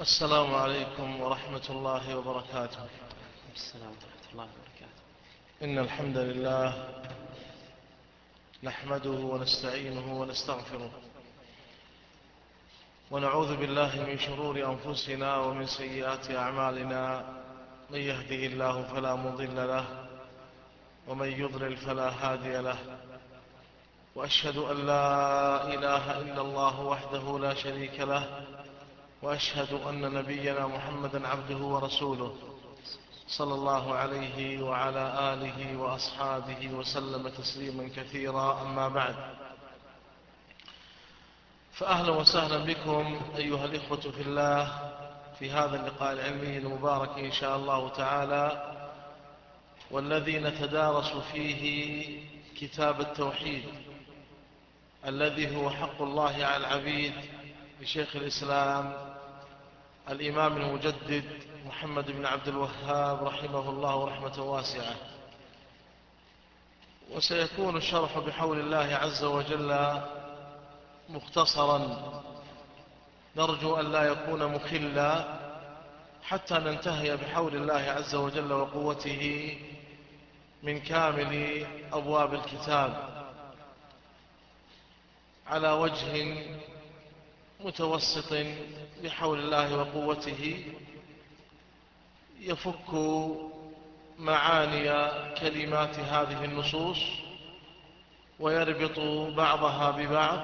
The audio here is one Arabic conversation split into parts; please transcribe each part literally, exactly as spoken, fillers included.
السلام عليكم ورحمة الله وبركاته. السلام ورحمة الله وبركاته. إن الحمد لله نحمده ونستعينه ونستغفره، ونعوذ بالله من شرور أنفسنا ومن سيئات أعمالنا. من يهده الله فلا مضل له، ومن يضلل فلا هادي له. وأشهد أن لا إله إلا الله وحده لا شريك له، وأشهد أن نبينا محمدا عبده ورسوله، صلى الله عليه وعلى آله وأصحابه وسلم تسليما كثيرا. أما بعد، فأهلا وسهلا بكم أيها الإخوة في الله في هذا اللقاء العلمي المبارك إن شاء الله تعالى، والذي نتدارس فيه كتاب التوحيد الذي هو حق الله على العبيد لشيخ الإسلام الإمام المجدد محمد بن عبد الوهاب رحمه الله رحمة واسعة. وسيكون الشرح بحول الله عز وجل مختصرا، نرجو أن لا يكون مخلا، حتى ننتهي بحول الله عز وجل وقوته من كامل أبواب الكتاب على وجه متوسط بحول الله وقوته، يفك معاني كلمات هذه النصوص ويربط بعضها ببعض،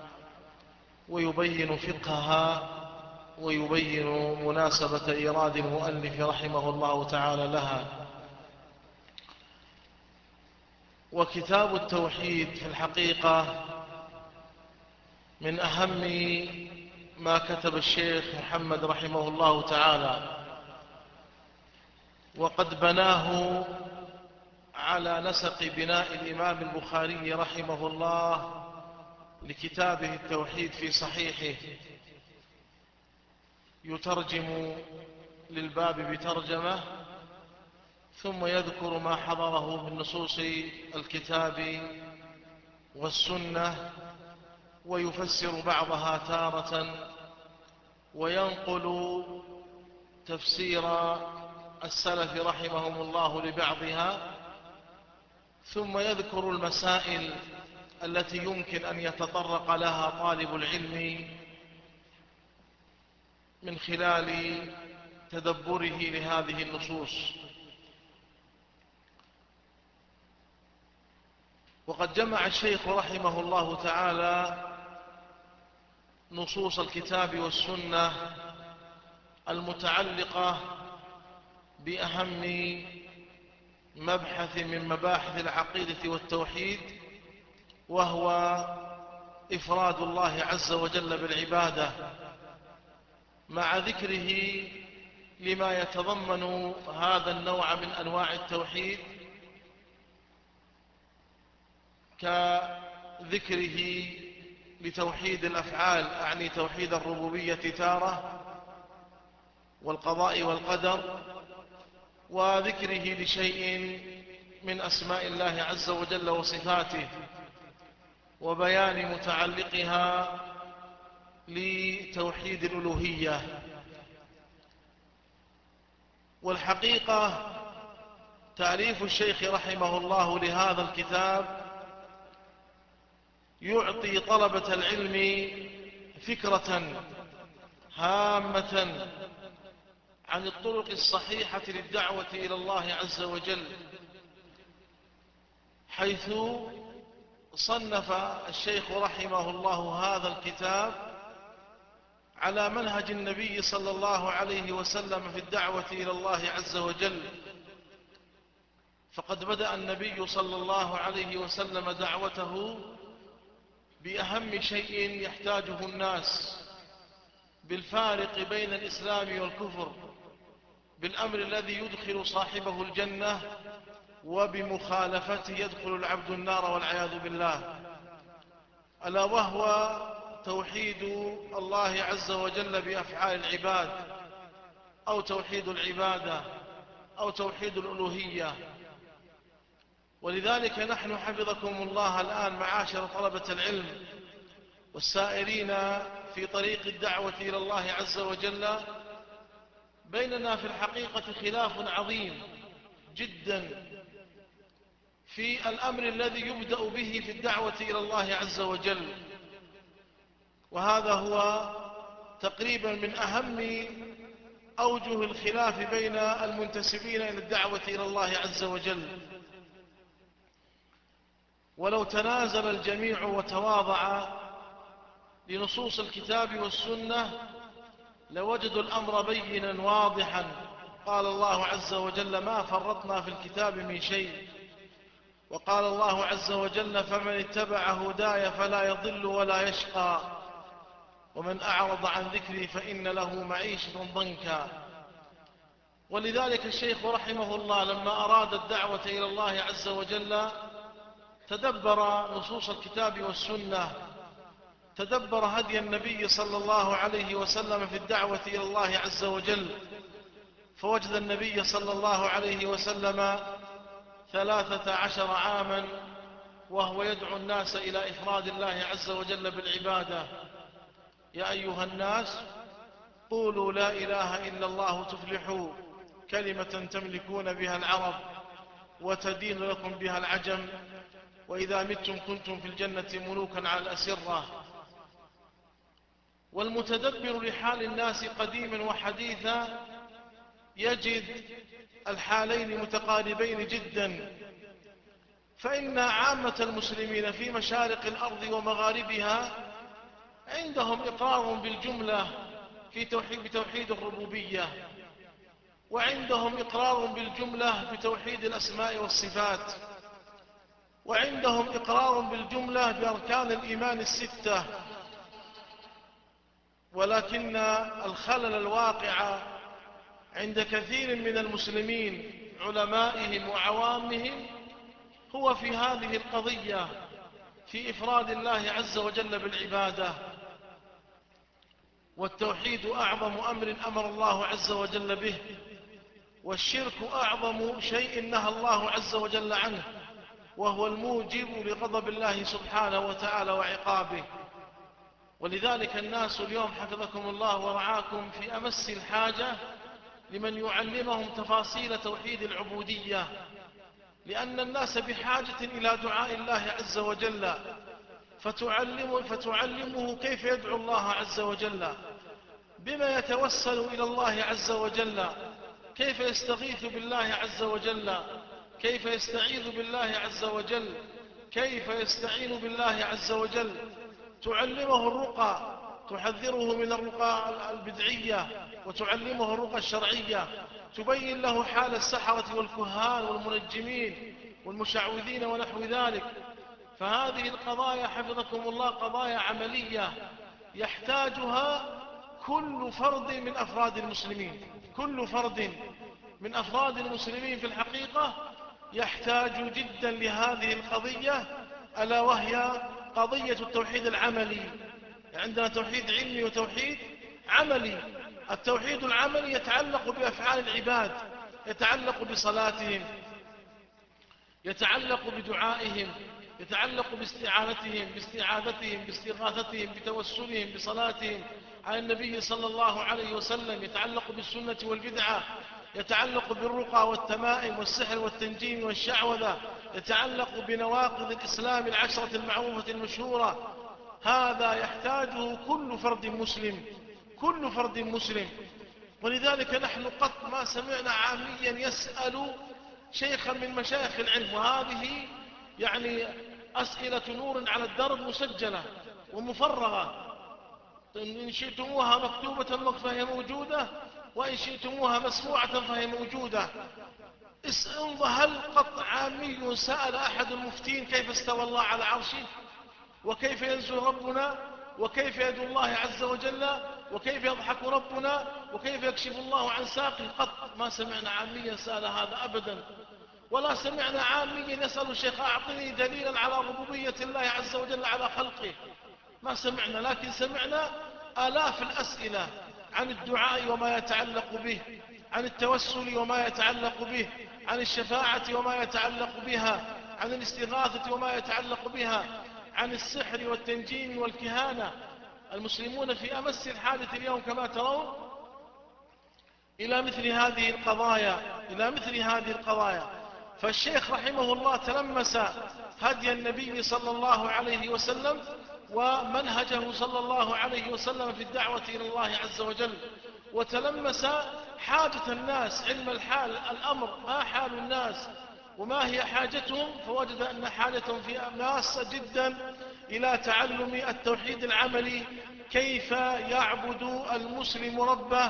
ويبين فقهها ويبين مناسبة إيراد المؤلف رحمه الله تعالى لها. وكتاب التوحيد في الحقيقة من أهم ما كتب الشيخ محمد رحمه الله تعالى، وقد بناه على نسق بناء الإمام البخاري رحمه الله لكتابه التوحيد في صحيحه، يترجم للباب بترجمة، ثم يذكر ما حضره من نصوص الكتاب والسنة، ويفسر بعضها تارة، وينقل تفسير السلف رحمهم الله لبعضها، ثم يذكر المسائل التي يمكن أن يتطرق لها طالب العلم من خلال تدبره لهذه النصوص. وقد جمع الشيخ رحمه الله تعالى نصوص الكتاب والسنة المتعلقة بأهم مبحث من مباحث العقيدة والتوحيد، وهو إفراد الله عز وجل بالعبادة، مع ذكره لما يتضمن هذا النوع من أنواع التوحيد، كذكره لتوحيد الأفعال، أعني توحيد الربوبية تارة والقضاء والقدر، وذكره لشيء من أسماء الله عز وجل وصفاته، وبيان متعلقها لتوحيد الألوهية. والحقيقة تأليف الشيخ رحمه الله لهذا الكتاب يعطي طلبة العلم فكرة هامة عن الطرق الصحيحة للدعوة إلى الله عز وجل، حيث صنف الشيخ رحمه الله هذا الكتاب على منهج النبي صلى الله عليه وسلم في الدعوة إلى الله عز وجل. فقد بدأ النبي صلى الله عليه وسلم دعوته بأهم شيء يحتاجه الناس، بالفارق بين الإسلام والكفر، بالأمر الذي يدخل صاحبه الجنة، وبمخالفته يدخل العبد النار والعياذ بالله، ألا وهو توحيد الله عز وجل بأفعال العباد، أو توحيد العبادة، أو توحيد الألوهية. ولذلك نحن حفظكم الله الآن معاشر طلبة العلم والسائرين في طريق الدعوة إلى الله عز وجل، بيننا في الحقيقة خلاف عظيم جدا في الأمر الذي يبدأ به في الدعوة إلى الله عز وجل، وهذا هو تقريبا من أهم أوجه الخلاف بين المنتسبين إلى الدعوة إلى الله عز وجل. ولو تنازل الجميع وتواضع لنصوص الكتاب والسنة لوجدوا الأمر بينا واضحا. قال الله عز وجل: ما فرطنا في الكتاب من شيء. وقال الله عز وجل: فمن اتبع هداي فلا يضل ولا يشقى، ومن أعرض عن ذكري فإن له معيشة ضنكا. ولذلك الشيخ رحمه الله لما أراد الدعوة إلى الله عز وجل تدبر نصوص الكتاب والسنة، تدبر هدي النبي صلى الله عليه وسلم في الدعوة إلى الله عز وجل، فوجد النبي صلى الله عليه وسلم ثلاثة عشر عاما وهو يدعو الناس إلى إفراد الله عز وجل بالعبادة. يا أيها الناس قولوا لا إله إلا الله تفلحوا، كلمة تملكون بها العرب وتدين لكم بها العجم، وإذا متم كنتم في الجنة ملوكا على الأسرة. والمتدبر لحال الناس قديما وحديثا يجد الحالين متقاربين جدا، فإن عامة المسلمين في مشارق الأرض ومغاربها عندهم إقرار بالجملة في توحيد بتوحيد الربوبية، وعندهم إقرار بالجملة بتوحيد الأسماء والصفات، وعندهم إقرار بالجملة بأركان الإيمان الستة. ولكن الخلل الواقع عند كثير من المسلمين علمائهم وعوامهم هو في هذه القضية، في إفراد الله عز وجل بالعبادة. والتوحيد أعظم أمر أمر الله عز وجل به، والشرك أعظم شيء نهى الله عز وجل عنه، وهو الموجب لغضب الله سبحانه وتعالى وعقابه. ولذلك الناس اليوم حفظكم الله ورعاكم في أمس الحاجة لمن يعلمهم تفاصيل توحيد العبودية، لأن الناس بحاجة إلى دعاء الله عز وجل، فتعلمه, فتعلمه كيف يدعو الله عز وجل، بما يتوسل إلى الله عز وجل، كيف يستغيث بالله عز وجل، كيف يستعيذ بالله عز وجل، كيف يستعين بالله عز وجل. تعلمه الرقى، تحذره من الرقى البدعية، وتعلمه الرقى الشرعية، تبين له حال السحرة والكهان والمنجمين والمشعوذين ونحو ذلك. فهذه القضايا حفظكم الله قضايا عملية يحتاجها كل فرد من أفراد المسلمين. كل فرد من أفراد المسلمين في الحقيقة يحتاج جدا لهذه القضية، ألا وهي قضية التوحيد العملي. عندنا توحيد علمي وتوحيد عملي. التوحيد العملي يتعلق بأفعال العباد، يتعلق بصلاتهم، يتعلق بدعائهم، يتعلق باستعانتهم، باستعاذتهم، باستغاثتهم، بتوسلهم، بصلاتهم على النبي صلى الله عليه وسلم، يتعلق بالسنة والبدعة، يتعلق بالرقى والتمائم والسحر والتنجيم والشعوذة، يتعلق بنواقض الإسلام العشرة المعروفة المشهورة. هذا يحتاجه كل فرد مسلم، كل فرد مسلم. ولذلك نحن قط ما سمعنا عاميا يسأل شيخا من مشايخ العلم، وهذه يعني أسئلة نور على الدرب مسجلة ومفرغة، إن شئتموها مكتوبة فهي موجودة، وإن شئتموها مسموعة فهي موجودة. انظر، هل قط عامي سأل أحد المفتين كيف استوى الله على عرشه، وكيف ينزل ربنا، وكيف يدعو الله عز وجل، وكيف يضحك ربنا، وكيف يكشف الله عن ساقه؟ قط ما سمعنا عاميا سأل هذا أبدا. ولا سمعنا عاميا يسأل الشيخ أعطني دليلا على ربوبية الله عز وجل على خلقه، ما سمعنا. لكن سمعنا آلاف الأسئلة عن الدعاء وما يتعلق به، عن التوسل وما يتعلق به، عن الشفاعة وما يتعلق بها، عن الاستغاثة وما يتعلق بها، عن السحر والتنجيم والكهانة. المسلمون في أمس الحاجة اليوم كما ترون إلى مثل هذه القضايا إلى مثل هذه القضايا. فالشيخ رحمه الله تلمس هدي النبي صلى الله عليه وسلم ومنهجه صلى الله عليه وسلم في الدعوة إلى الله عز وجل، وتلمس حاجة الناس، علم الحال الأمر، ما حال الناس وما هي حاجتهم، فوجد أن حاجتهم في ماسة جدا إلى تعلم التوحيد العملي، كيف يعبد المسلم ربه،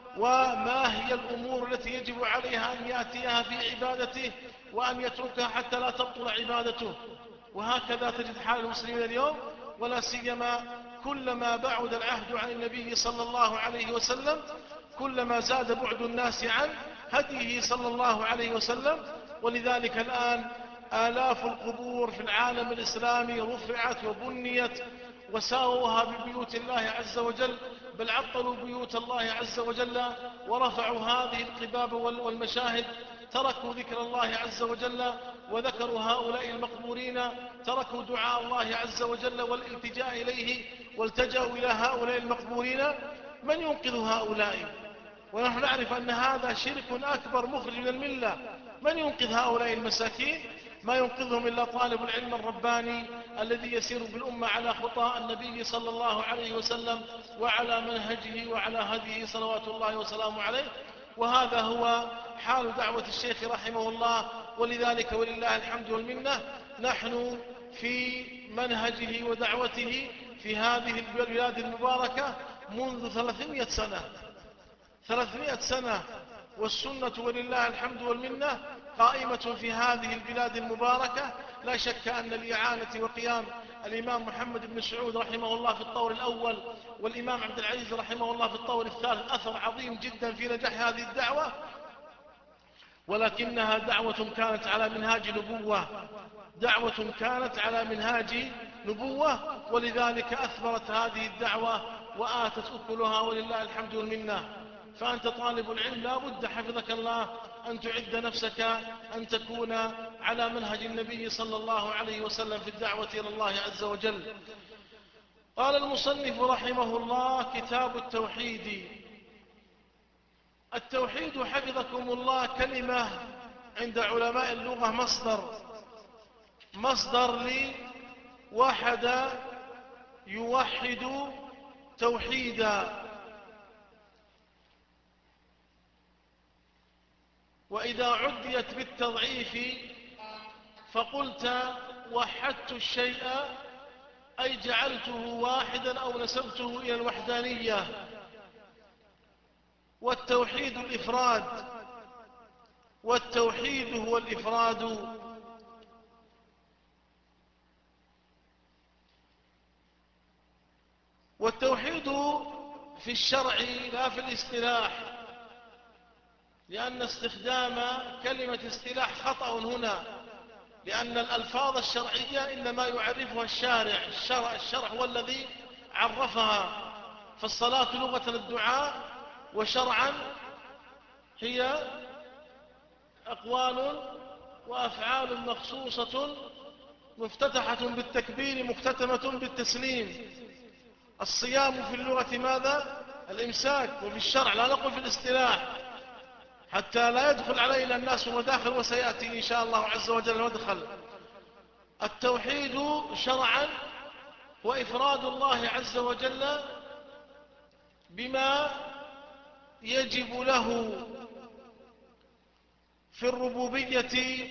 وما هي الأمور التي يجب عليها أن يأتيها في عبادته وأن يتركها حتى لا تبطل عبادته. وهكذا تجد حال المسلمين اليوم، ولا سيما كلما بعد العهد عن النبي صلى الله عليه وسلم كلما زاد بعد الناس عن هديه صلى الله عليه وسلم. ولذلك الآن آلاف القبور في العالم الإسلامي رفعت وبنيت وساووها ببيوت الله عز وجل، بل عطلوا بيوت الله عز وجل ورفعوا هذه القباب والمشاهد، تركوا ذكر الله عز وجل وذكروا هؤلاء المقبورين، تركوا دعاء الله عز وجل والالتجاء إليه والتجأوا إلى هؤلاء المقبورين. من ينقذ هؤلاء؟ ونحن نعرف أن هذا شرك أكبر مخرج من الملة. من ينقذ هؤلاء المساكين؟ ما ينقذهم إلا طالب العلم الرباني الذي يسير بالأمة على خطى النبي صلى الله عليه وسلم وعلى منهجه وعلى هديه صلوات الله وسلامه عليه. وهذا هو حال دعوة الشيخ رحمه الله. ولذلك ولله الحمد والمنة نحن في منهجه ودعوته في هذه البلاد المباركة منذ ثلاثمائة سنة ثلاثمائة سنة، والسنة ولله الحمد والمنة قائمة في هذه البلاد المباركة. لا شك أن لإعانة وقيام الإمام محمد بن سعود رحمه الله في الطور الأول والإمام عبد العزيز رحمه الله في الطور الثالث أثر عظيم جدا في نجاح هذه الدعوة، ولكنها دعوة كانت على منهاج نبوة دعوة كانت على منهاج نبوة ولذلك أثمرت هذه الدعوة وآتت أكلها ولله الحمد والمنة. فأنت طالب العلم لا بد حفظك الله أن تعد نفسك أن تكون على منهج النبي صلى الله عليه وسلم في الدعوة إلى الله عز وجل. قال المصنف رحمه الله: كتاب التوحيد. التوحيد حفظكم الله كلمة عند علماء اللغة مصدر مصدر لوحد يوحد توحيدا. وإذا عديت بالتضعيف فقلت وحدت الشيء أي جعلته واحدا أو نسبته إلى الوحدانية. والتوحيد الإفراد والتوحيد هو الإفراد. والتوحيد في الشرع لا في الاصطلاح، لأن استخدام كلمة اصطلاح خطأ هنا، لأن الألفاظ الشرعية إنما يعرفها الشارع الشرع, الشرع هو الذي عرفها. فالصلاة لغة الدعاء، وشرعا هي أقوال وأفعال مخصوصة مفتتحة بالتكبير مختتمة بالتسليم. الصيام في اللغة ماذا؟ الإمساك. وفي الشرع لا نقول في الاصطلاح حتى لا يدخل علينا الناس مداخل، وسيأتي إن شاء الله عز وجل المدخل. التوحيد شرعا وإفراد الله عز وجل بما يجب له في الربوبية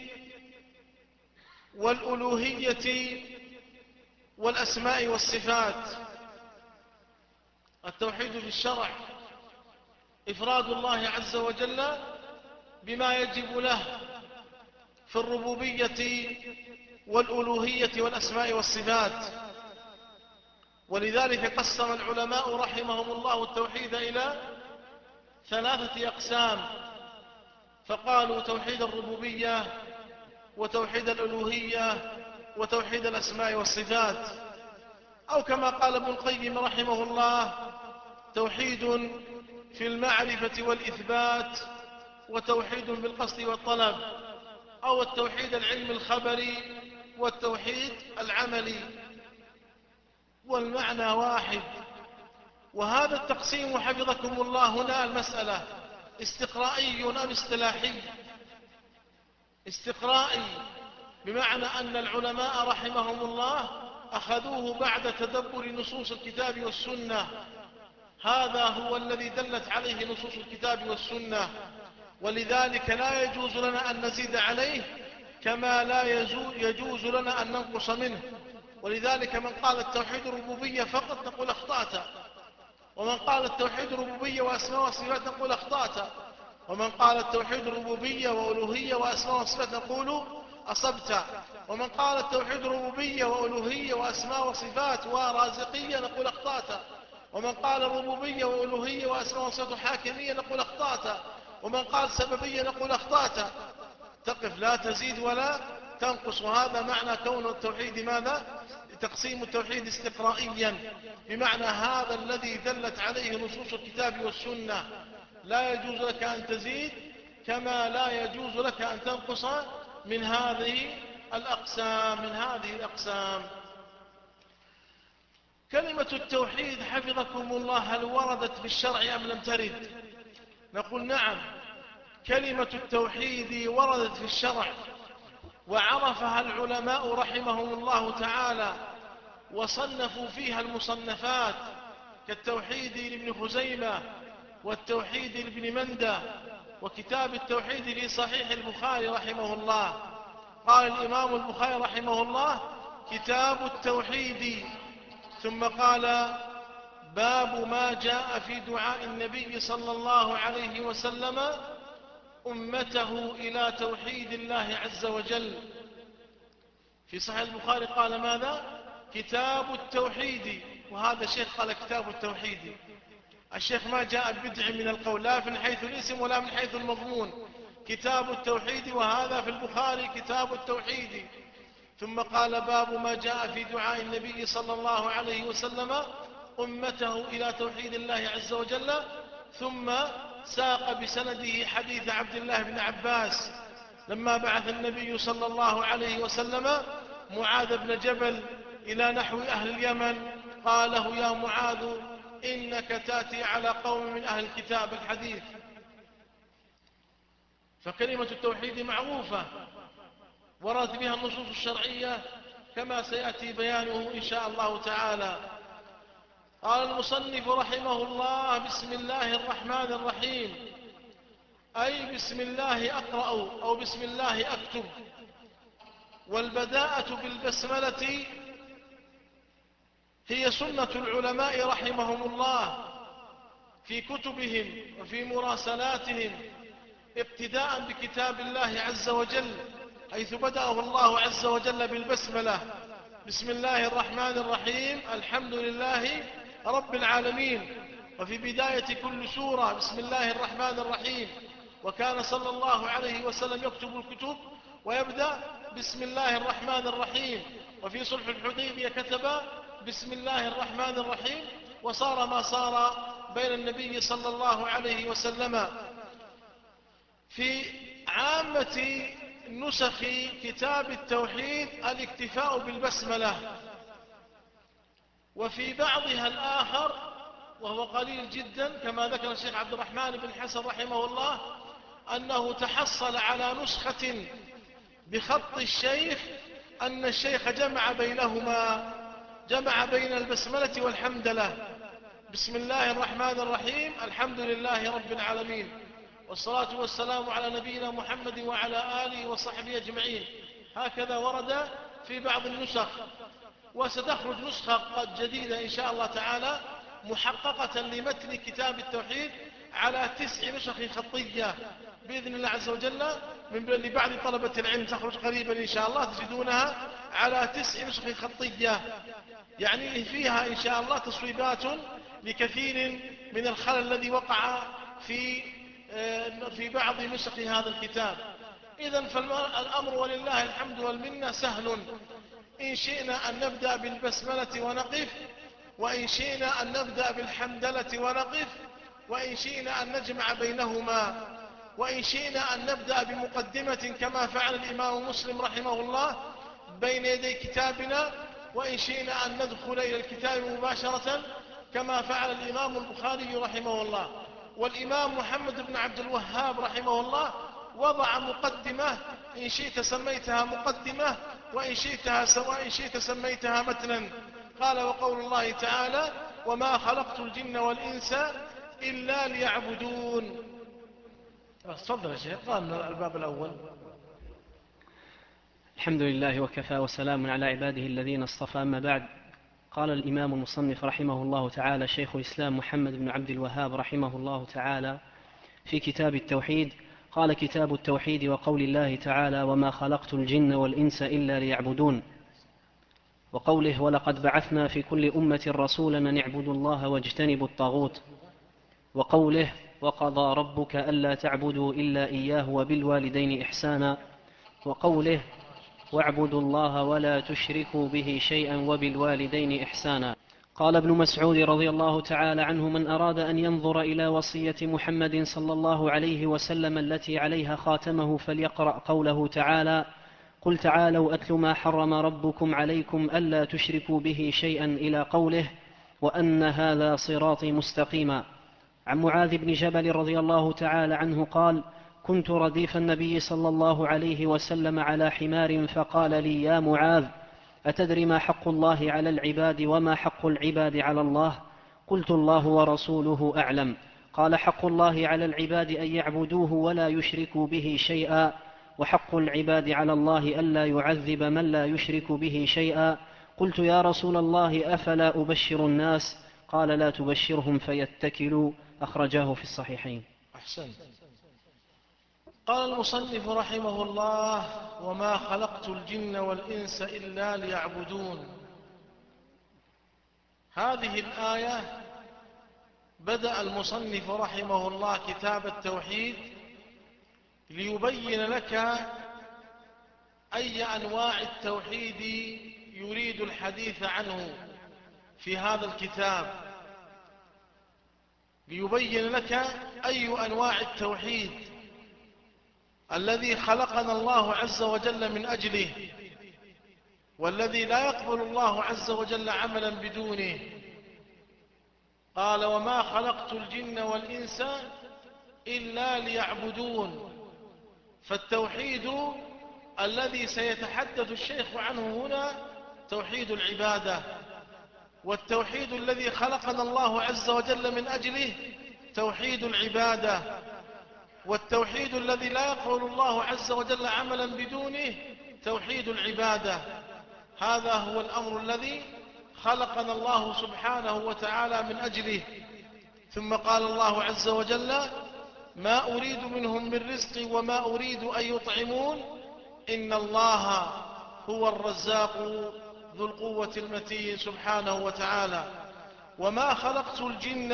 والألوهية والأسماء والصفات. التوحيد في الشرع إفراد الله عز وجل بما يجب له في الربوبية والألوهية والأسماء والصفات. ولذلك قسم العلماء رحمهم الله التوحيد إلى ثلاثة أقسام، فقالوا توحيد الربوبية وتوحيد الألوهية وتوحيد الأسماء والصفات، أو كما قال ابن القيم رحمه الله: توحيد في المعرفة والإثبات وتوحيد بالقصد والطلب، أو التوحيد العلم الخبري والتوحيد العملي، والمعنى واحد. وهذا التقسيم حفظكم الله هنا المسألة استقرائي أم اصطلاحي؟ استقرائي، بمعنى أن العلماء رحمهم الله أخذوه بعد تدبر نصوص الكتاب والسنة، هذا هو الذي دلت عليه نصوص الكتاب والسنة، ولذلك لا يجوز لنا أن نزيد عليه كما لا يجوز لنا أن ننقص منه. ولذلك من قال التوحيد الربوبية فقط نقول أخطأت، ومن قال التوحيد الربوبية وأسماء وصفات نقول أخطأت، ومن قال التوحيد الربوبية وألوهية وأسماء وصفات نقول أصبت، ومن قال التوحيد الربوبية وألوهية وأسماء وصفات ورازقية نقول أخطأت، ومن قال الربوبية وألوهية وأسماء وصفات حاكمية نقول أخطأت، ومن قال سببية نقول أخطأت. تقف لا تزيد ولا تنقص. وهذا معنى كون التوحيد ماذا؟ تقسيم التوحيد استقرائيا، بمعنى هذا الذي دلت عليه نصوص الكتاب والسنة، لا يجوز لك أن تزيد كما لا يجوز لك أن تنقص من هذه الأقسام من هذه الأقسام. كلمة التوحيد حفظكم الله هل وردت في الشرع أم لم ترد؟ نقول نعم، كلمة التوحيد وردت في الشرع وعرفها العلماء رحمهم الله تعالى وصنفوا فيها المصنفات، كالتوحيد لابن خزيمة والتوحيد لابن مندى وكتاب التوحيد في صحيح البخاري رحمه الله. قال الإمام البخاري رحمه الله كتاب التوحيد، ثم قال باب ما جاء في دعاء النبي صلى الله عليه وسلم أمته إلى توحيد الله عز وجل. في صحيح البخاري قال ماذا؟ كتاب التوحيد، وهذا الشيخ قال كتاب التوحيد. الشيخ ما جاء ببدع من القول لا من حيث الاسم ولا من حيث المضمون، كتاب التوحيد، وهذا في البخاري كتاب التوحيد. ثم قال باب ما جاء في دعاء النبي صلى الله عليه وسلم أمته إلى توحيد الله عز وجل، ثم ساق بسنده حديث عبد الله بن عباس لما بعث النبي صلى الله عليه وسلم معاذ بن جبل إلى نحو أهل اليمن، قال له يا معاذ إنك تأتي على قوم من أهل الكتاب الحديث. فكلمة التوحيد معروفة ورد بها النصوص الشرعية كما سيأتي بيانه إن شاء الله تعالى. قال المصنف رحمه الله بسم الله الرحمن الرحيم، أي بسم الله أقرأ أو بسم الله أكتب. والبداءة بالبسملة هي سنة العلماء رحمهم الله في كتبهم وفي مراسلاتهم ابتداء بكتاب الله عز وجل، حيث بدأه الله عز وجل بالبسملة بسم الله الرحمن الرحيم الحمد لله رب العالمين. وفي بداية كل سورة بسم الله الرحمن الرحيم. وكان صلى الله عليه وسلم يكتب الكتب ويبدأ بسم الله الرحمن الرحيم. وفي صلح الحديبية كتب بسم الله الرحمن الرحيم، وصار ما صار بين النبي صلى الله عليه وسلم. في عامة نسخ كتاب التوحيد الاكتفاء بالبسملة، وفي بعضها الآخر وهو قليل جدا كما ذكر الشيخ عبد الرحمن بن حسن رحمه الله أنه تحصل على نسخة بخط الشيخ أن الشيخ جمع بينهما، جمع بين البسملة والحمدلة. بسم الله الرحمن الرحيم الحمد لله رب العالمين، والصلاة والسلام على نبينا محمد وعلى آله وصحبه أجمعين. هكذا ورد في بعض النسخ، وستخرج نسخة قد جديدة إن شاء الله تعالى محققة لمتن كتاب التوحيد على تسع نسخ خطية بإذن الله عز وجل من لبعض طلبة العلم، تخرج قريبا إن شاء الله تجدونها على تسع نسخ خطية، يعني فيها إن شاء الله تصويبات لكثير من الخلل الذي وقع في في بعض نسخ هذا الكتاب. إذن فالأمر ولله الحمد والمنة سهل، إن شئنا أن نبدأ بالبسملة ونقف، وإن شئنا أن نبدأ بالحمدلة ونقف، وإن شئنا أن نجمع بينهما، وإن شئنا أن نبدأ بمقدمة كما فعل الإمام مسلم رحمه الله بين يدي كتابنا، وإن شئنا أن ندخل إلى الكتاب مباشرة كما فعل الإمام البخاري رحمه الله. والإمام محمد بن عبد الوهاب رحمه الله وضع مقدمة، إن شئت سميتها مقدمة وإن شئتها سواء شئت سميتها متنا. قال: وقول الله تعالى: وما خلقت الجن والإنس إلا ليعبدون. تفضل يا شيخ، قال الباب الأول. الحمد لله وكفى وسلام على عباده الذين اصطفى، أما بعد. قال الإمام المصنف رحمه الله تعالى شيخ الإسلام محمد بن عبد الوهاب رحمه الله تعالى في كتاب التوحيد: قال: كتاب التوحيد وقول الله تعالى: وما خلقت الجن والإنس إلا ليعبدون. وقوله: ولقد بعثنا في كل أمة رسولا أن اعبدوا الله واجتنبوا الطاغوت. وقوله: وقضى ربك ألا تعبدوا إلا إياه وبالوالدين إحسانا. وقوله: واعبدوا الله ولا تشركوا به شيئا وبالوالدين إحسانا. قال ابن مسعود رضي الله تعالى عنه: من أراد أن ينظر إلى وصية محمد صلى الله عليه وسلم التي عليها خاتمه فليقرأ قوله تعالى: قل تعالوا أتل ما حرم ربكم عليكم ألا تشركوا به شيئا إلى قوله: وأن هذا صراطي مستقيما. عن معاذ بن جبل رضي الله تعالى عنه قال: كنت رديف النبي صلى الله عليه وسلم على حمار فقال لي: يا معاذ، أتدري ما حق الله على العباد وما حق العباد على الله؟ قلت: الله ورسوله أعلم. قال: حق الله على العباد أن يعبدوه ولا يشركوا به شيئا، وحق العباد على الله ألا يعذب من لا يشرك به شيئا. قلت: يا رسول الله، أفلا أبشر الناس؟ قال: لا تبشرهم فيتكلوا. أخرجاه في الصحيحين. أحسن. قال المصنف رحمه الله: وما خلقت الجن والإنس إلا ليعبدون. هذه الآية بدأ المصنف رحمه الله كتاب التوحيد ليبين لك أي أنواع التوحيد يريد الحديث عنه في هذا الكتاب، ليبين لك أي أنواع التوحيد الذي خلقنا الله عز وجل من أجله، والذي لا يقبل الله عز وجل عملا بدونه. قال: وما خلقت الجن والإنس إلا ليعبدون. فالتوحيد الذي سيتحدث الشيخ عنه هنا توحيد العبادة، والتوحيد الذي خلقنا الله عز وجل من أجله توحيد العبادة، والتوحيد الذي لا يقبل الله عز وجل عملا بدونه توحيد العبادة. هذا هو الأمر الذي خلقنا الله سبحانه وتعالى من أجله. ثم قال الله عز وجل: ما أريد منهم من رزق وما أريد أن يطعمون إن الله هو الرزاق ذو القوة المتين سبحانه وتعالى. وما خلقت الجن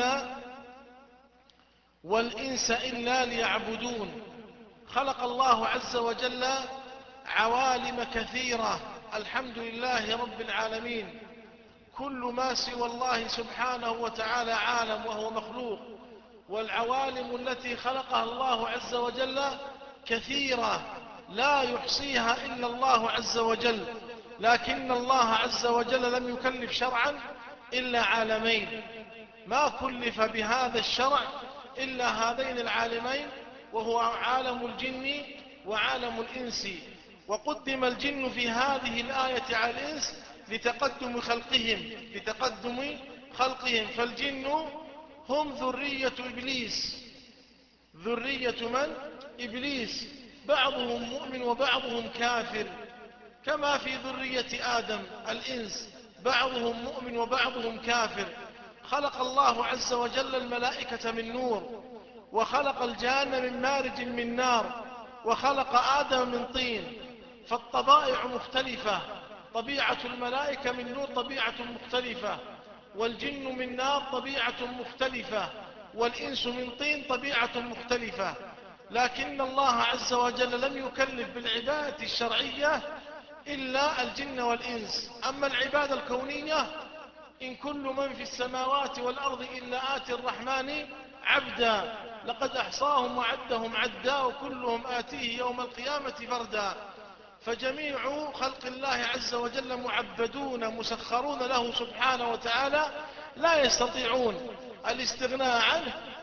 والإنس إلا ليعبدون. خلق الله عز وجل عوالم كثيرة، الحمد لله رب العالمين. كل ما سوى الله سبحانه وتعالى عالم وهو مخلوق، والعوالم التي خلقها الله عز وجل كثيرة لا يحصيها إلا الله عز وجل. لكن الله عز وجل لم يكلف شرعا إلا عالمين، ما كلف بهذا الشرع إلا هذين العالمين، وهو عالم الجن وعالم الإنس. وقدم الجن في هذه الآية على الإنس لتقدم خلقهم لتقدم خلقهم فالجن هم ذرية إبليس. ذرية من؟ إبليس. بعضهم مؤمن وبعضهم كافر، كما في ذرية آدم الإنس بعضهم مؤمن وبعضهم كافر. خلق الله عز وجل الملائكة من نور، وخلق الجان من مارج من نار، وخلق آدم من طين. فالطبائع مختلفة، طبيعة الملائكة من نور طبيعة مختلفة، والجن من نار طبيعة مختلفة، والإنس من طين طبيعة مختلفة. لكن الله عز وجل لم يكلف بالعبادة الشرعية إلا الجن والإنس. أما العبادة الكونية: إن كل من في السماوات والأرض إلا آتي الرحمن عبدا لقد أحصاهم وعدهم عدا وكلهم آتيه يوم القيامة فردا. فجميع خلق الله عز وجل معبدون مسخرون له سبحانه وتعالى، لا يستطيعون الاستغناء عنه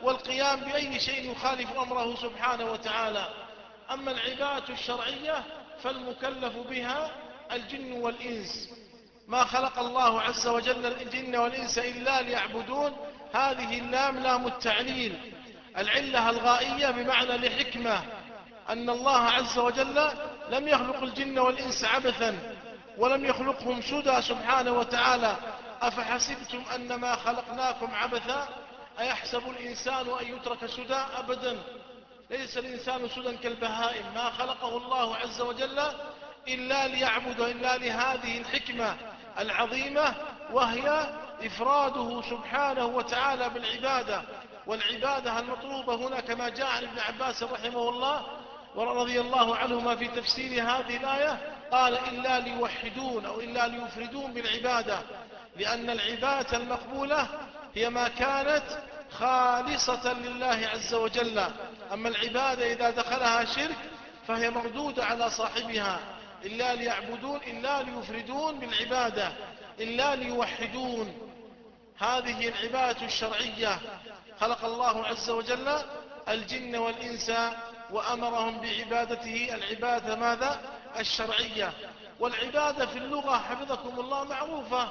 والقيام بأي شيء يخالف أمره سبحانه وتعالى. أما العبادة الشرعية فالمكلف بها الجن والإنس. ما خلق الله عز وجل الجن والإنس إلا ليعبدون، هذه اللام لام التعليل، العلة الغائية بمعنى لحكمة، أن الله عز وجل لم يخلق الجن والإنس عبثا، ولم يخلقهم سدى سبحانه وتعالى. أفحسبتم أنما خلقناكم عبثا أيحسب الإنسان أن يترك سدى؟ أبدا، ليس الإنسان سدى كالبهائم. ما خلقه الله عز وجل إلا ليعبد، إلا لهذه الحكمة العظيمة، وهي إفراده سبحانه وتعالى بالعبادة. والعبادة المطلوبة هنا كما جاء عن ابن عباس رحمه الله ورضي الله عنهما في تفسير هذه الآية، قال إلا ليوحدون أو إلا ليفردون بالعبادة، لأن العبادة المقبولة هي ما كانت خالصة لله عز وجل. أما العبادة إذا دخلها شرك فهي مردودة على صاحبها. إلا ليعبدون، إلا ليفردون بالعبادة، إلا ليوحدون، هذه العبادة الشرعية. خلق الله عز وجل الجن والإنس وأمرهم بعبادته، العبادة ماذا؟ الشرعية. والعبادة في اللغة حفظكم الله معروفة،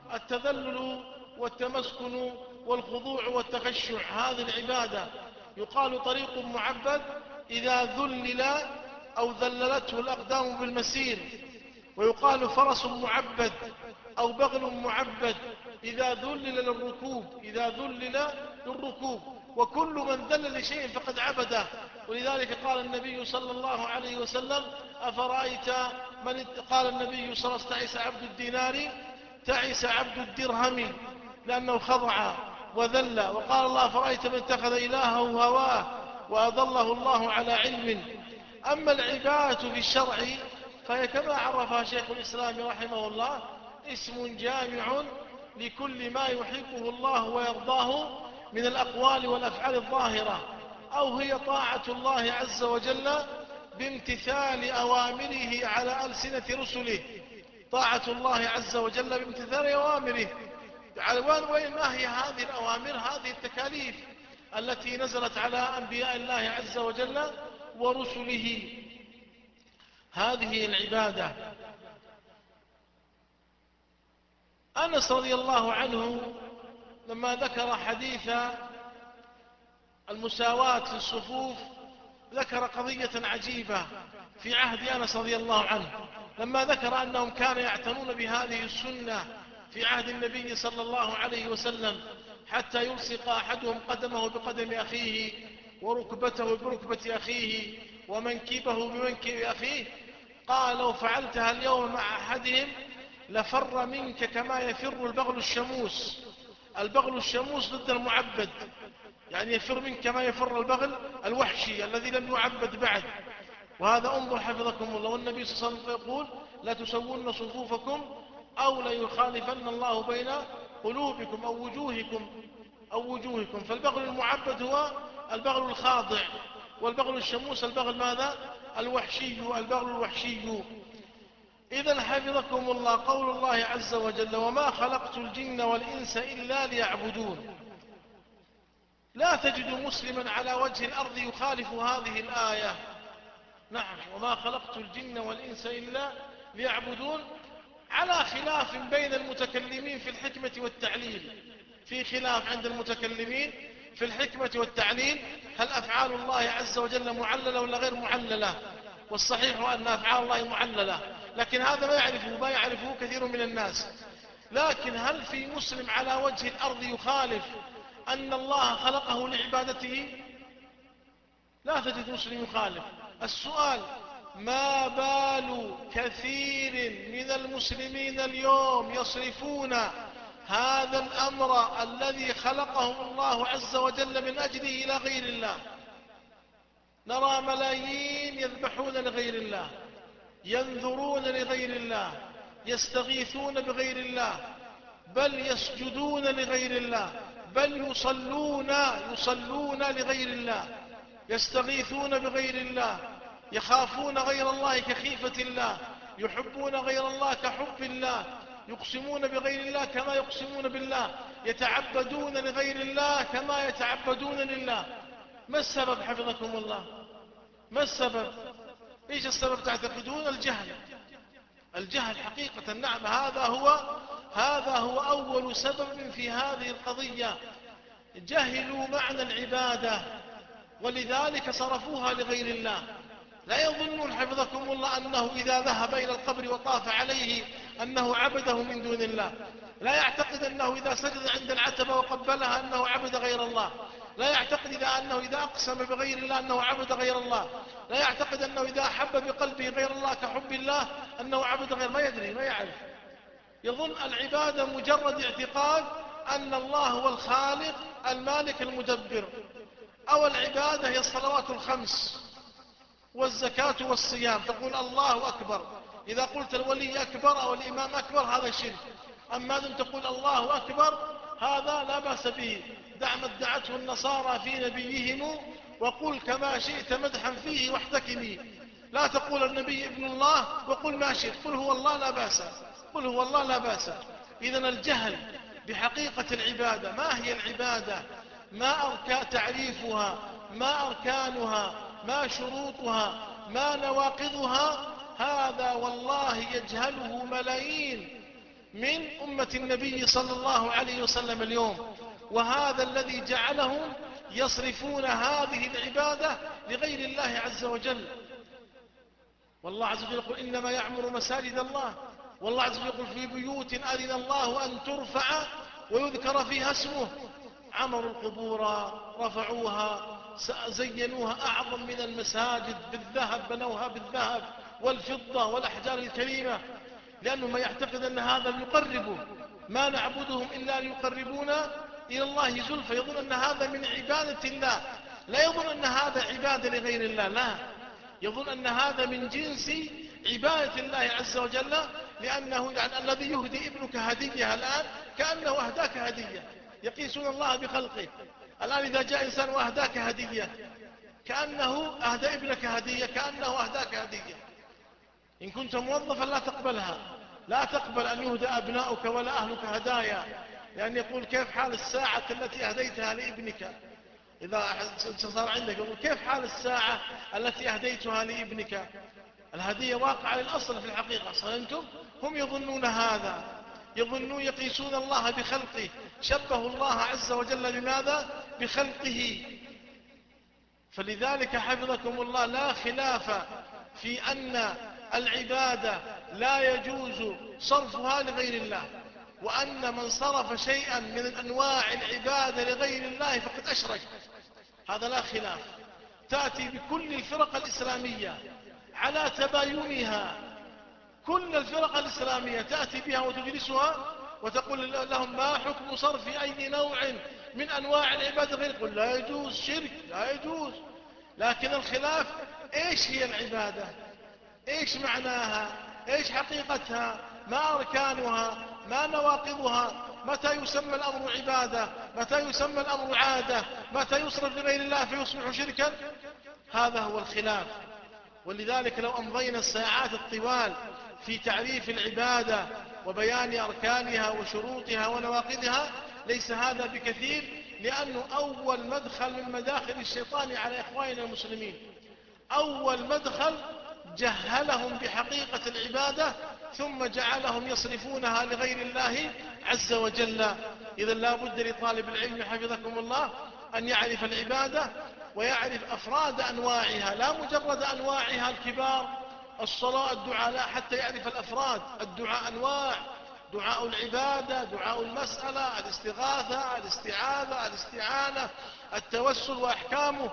التذلل والتمسكن والخضوع والتخشع، هذه العبادة. يقال طريق معبد إذا ذلل أو ذللته الأقدام بالمسير، ويقال فرس معبد أو بغل معبد إذا ذلل للركوب، إذا ذلل للركوب. وكل من ذلل لشيء فقد عبده. ولذلك قال النبي صلى الله عليه وسلم أفرأيت من قال النبي صلى الله عليه وسلم تعس عبد الدينار، تعس عبد الدرهم، لأنه خضع وذل. وقال الله أفرأيت من اتخذ إلهه هواه وأضله الله على علم. أما العبادة في الشرع فهي كما عرفها شيخ الإسلام رحمه الله اسم جامع لكل ما يحبه الله ويرضاه من الأقوال والأفعال الظاهرة، أو هي طاعة الله عز وجل بامتثال أوامره على ألسنة رسله، طاعة الله عز وجل بامتثال أوامره. وين ما هي هذه الأوامر؟ هذه التكاليف التي نزلت على أنبياء الله عز وجل ورسله، هذه العبادة. أنس رضي الله عنه لما ذكر حديث المساواة في الصفوف ذكر قضية عجيبة في عهد أنس رضي الله عنه، لما ذكر أنهم كانوا يعتنون بهذه السنة في عهد النبي صلى الله عليه وسلم، حتى يلصق أحدهم قدمه بقدم أخيه وركبته بركبة أخيه ومنكبه بمنكب أخيه. قال لو فعلتها اليوم مع أحدهم لفر منك كما يفر البغل الشموس. البغل الشموس ضد المعبد، يعني يفر منك كما يفر البغل الوحشي الذي لم يعبد بعد. وهذا انظر حفظكم الله، والنبي صلى الله عليه وسلم يقول لا تسوون صفوفكم أو لا يخالفن الله بين قلوبكم أو وجوهكم أو وجوهكم. فالبغل المعبد هو البغل الخاضع، والبغل الشموس البغل ماذا؟ الوحشي، البغل الوحشي. إذن حفظكم الله قول الله عز وجل وما خلقت الجن والإنس إلا ليعبدون. لا تجد مسلما على وجه الأرض يخالف هذه الآية. نعم، وما خلقت الجن والإنس إلا ليعبدون، على خلاف بين المتكلمين في الحكمة والتعليل. في خلاف عند المتكلمين في الحكمة والتعليل، هل أفعال الله عز وجل معللة ولا غير معللة؟ والصحيح أن أفعال الله معللة، لكن هذا ما يعرفه ما يعرفه كثير من الناس. لكن هل في مسلم على وجه الأرض يخالف أن الله خلقه لعبادته؟ لا تجد مسلم يخالف. السؤال ما بال كثير من المسلمين اليوم يصرفون هذا الأمر الذي خلقهم الله عز وجل من أجله إلى غير الله؟ نرى ملايين يذبحون لغير الله، ينذرون لغير الله، يستغيثون بغير الله، بل يسجدون لغير الله، بل يصلون يصلون لغير الله، يستغيثون بغير الله، يخافون غير الله كخيفة الله، يحبون غير الله كحب الله، يقسمون بغير الله كما يقسمون بالله، يتعبدون لغير الله كما يتعبدون لله. ما السبب حفظكم الله؟ ما السبب؟ ايش السبب تعتقدون؟ الجهل. الجهل حقيقة، نعم، هذا هو هذا هو أول سبب في هذه القضية. جهلوا معنى العبادة ولذلك صرفوها لغير الله. لا يظنون حفظكم الله أنه إذا ذهب إلى القبر وطاف عليه أنه عبده من دون الله. لا يعتقد أنه إذا سجد عند العتبة وقبلها أنه عبد غير الله. لا يعتقد إذا أنه إذا أقسم بغير الله أنه عبد غير الله. لا يعتقد أنه إذا أحب بقلبه غير الله كحب الله أنه عبد غير. ما يدري، ما يعرف. يظن العبادة مجرد اعتقاد أن الله هو الخالق المالك المدبر. أو العبادة هي الصلوات الخمس والزكاة والصيام، تقول الله أكبر. إذا قلت الولي أكبر أو الإمام أكبر هذا شرك. أما دم تقول الله أكبر هذا لا بأس به. دع ما ادعته النصارى في نبيهم وقل كما شئت مدحا فيه واحتكمي. لا تقول النبي ابن الله وقل ما شئت، قل هو الله لا بأس، قل هو الله لا بأس. إذن الجهل بحقيقة العبادة، ما هي العبادة، ما أركان تعريفها، ما أركانها، ما شروطها، ما نواقضها، هذا والله يجهله ملايين من أمة النبي صلى الله عليه وسلم اليوم. وهذا الذي جعلهم يصرفون هذه العبادة لغير الله عز وجل. والله عز وجل يقول إنما يعمر مساجد الله. والله عز وجل يقول في بيوت أذن الله أن ترفع ويذكر فيها اسمه. عمروا القبور، رفعوها، زينوها أعظم من المساجد بالذهب، بنوها بالذهب والفضة والأحجار الكريمة، لأنه ما يعتقد أن هذا يقربه. ما نعبدهم إلا ليقربونا إلى الله زلفى. يظن أن هذا من عبادة الله، لا يظن أن هذا عبادة لغير الله، لا، يظن أن هذا من جنس عبادة الله عز وجل. لأنه يعني الذي يهدي ابنك هدية الآن كأنه أهداك هدية. يقيسون الله بخلقه. الآن إذا جاء إنسان وأهداك هدية كأنه أهدى ابنك هدية، كأنه أهداك هدية. إن كنت موظفا لا تقبلها، لا تقبل أن يهدى أبناؤك ولا أهلك هدايا، لأن يقول كيف حال الساعة التي أهديتها لابنك. إذا صار عندك يقول كيف حال الساعة التي أهديتها لابنك. الهدية واقعة للأصل في الحقيقة. صننتم؟ هم يظنون هذا، يظنون يقيسون الله بخلقه. شبهوا الله عز وجل لماذا؟ بخلقه. فلذلك حفظكم الله لا خلاف في أن العبادة لا يجوز صرفها لغير الله، وأن من صرف شيئا من أنواع العبادة لغير الله فقد أشرك. هذا لا خلاف. تأتي بكل الفرق الإسلامية على تباينها، كل الفرق الإسلامية تأتي بها وتجلسها وتقول لهم ما حكم صرف أي نوع من أنواع العبادة غير، قل لا يجوز، شرك، لا يجوز. لكن الخلاف إيش هي العبادة، إيش معناها، إيش حقيقتها، ما أركانها، ما نواقضها، متى يسمى الأمر عبادة، متى يسمى الأمر عادة، متى يصرف لغير الله فيصبح شركا. هذا هو الخلاف. ولذلك لو أمضينا الساعات الطوال في تعريف العبادة وبيان أركانها وشروطها ونواقضها ليس هذا بكثير، لأنه أول مدخل من مداخل الشيطان على إخواننا المسلمين. أول مدخل جهلهم بحقيقة العبادة ثم جعلهم يصرفونها لغير الله عز وجل. إذا لا بد لطالب العلم حفظكم الله أن يعرف العبادة ويعرف أفراد أنواعها، لا مجرد أنواعها الكبار، الصلاة، الدعاء، لا، حتى يعرف الأفراد. الدعاء أنواع: دعاء العبادة، دعاء المسألة، الاستغاثة، الاستعاذة، الاستعانة، التوسل وأحكامه،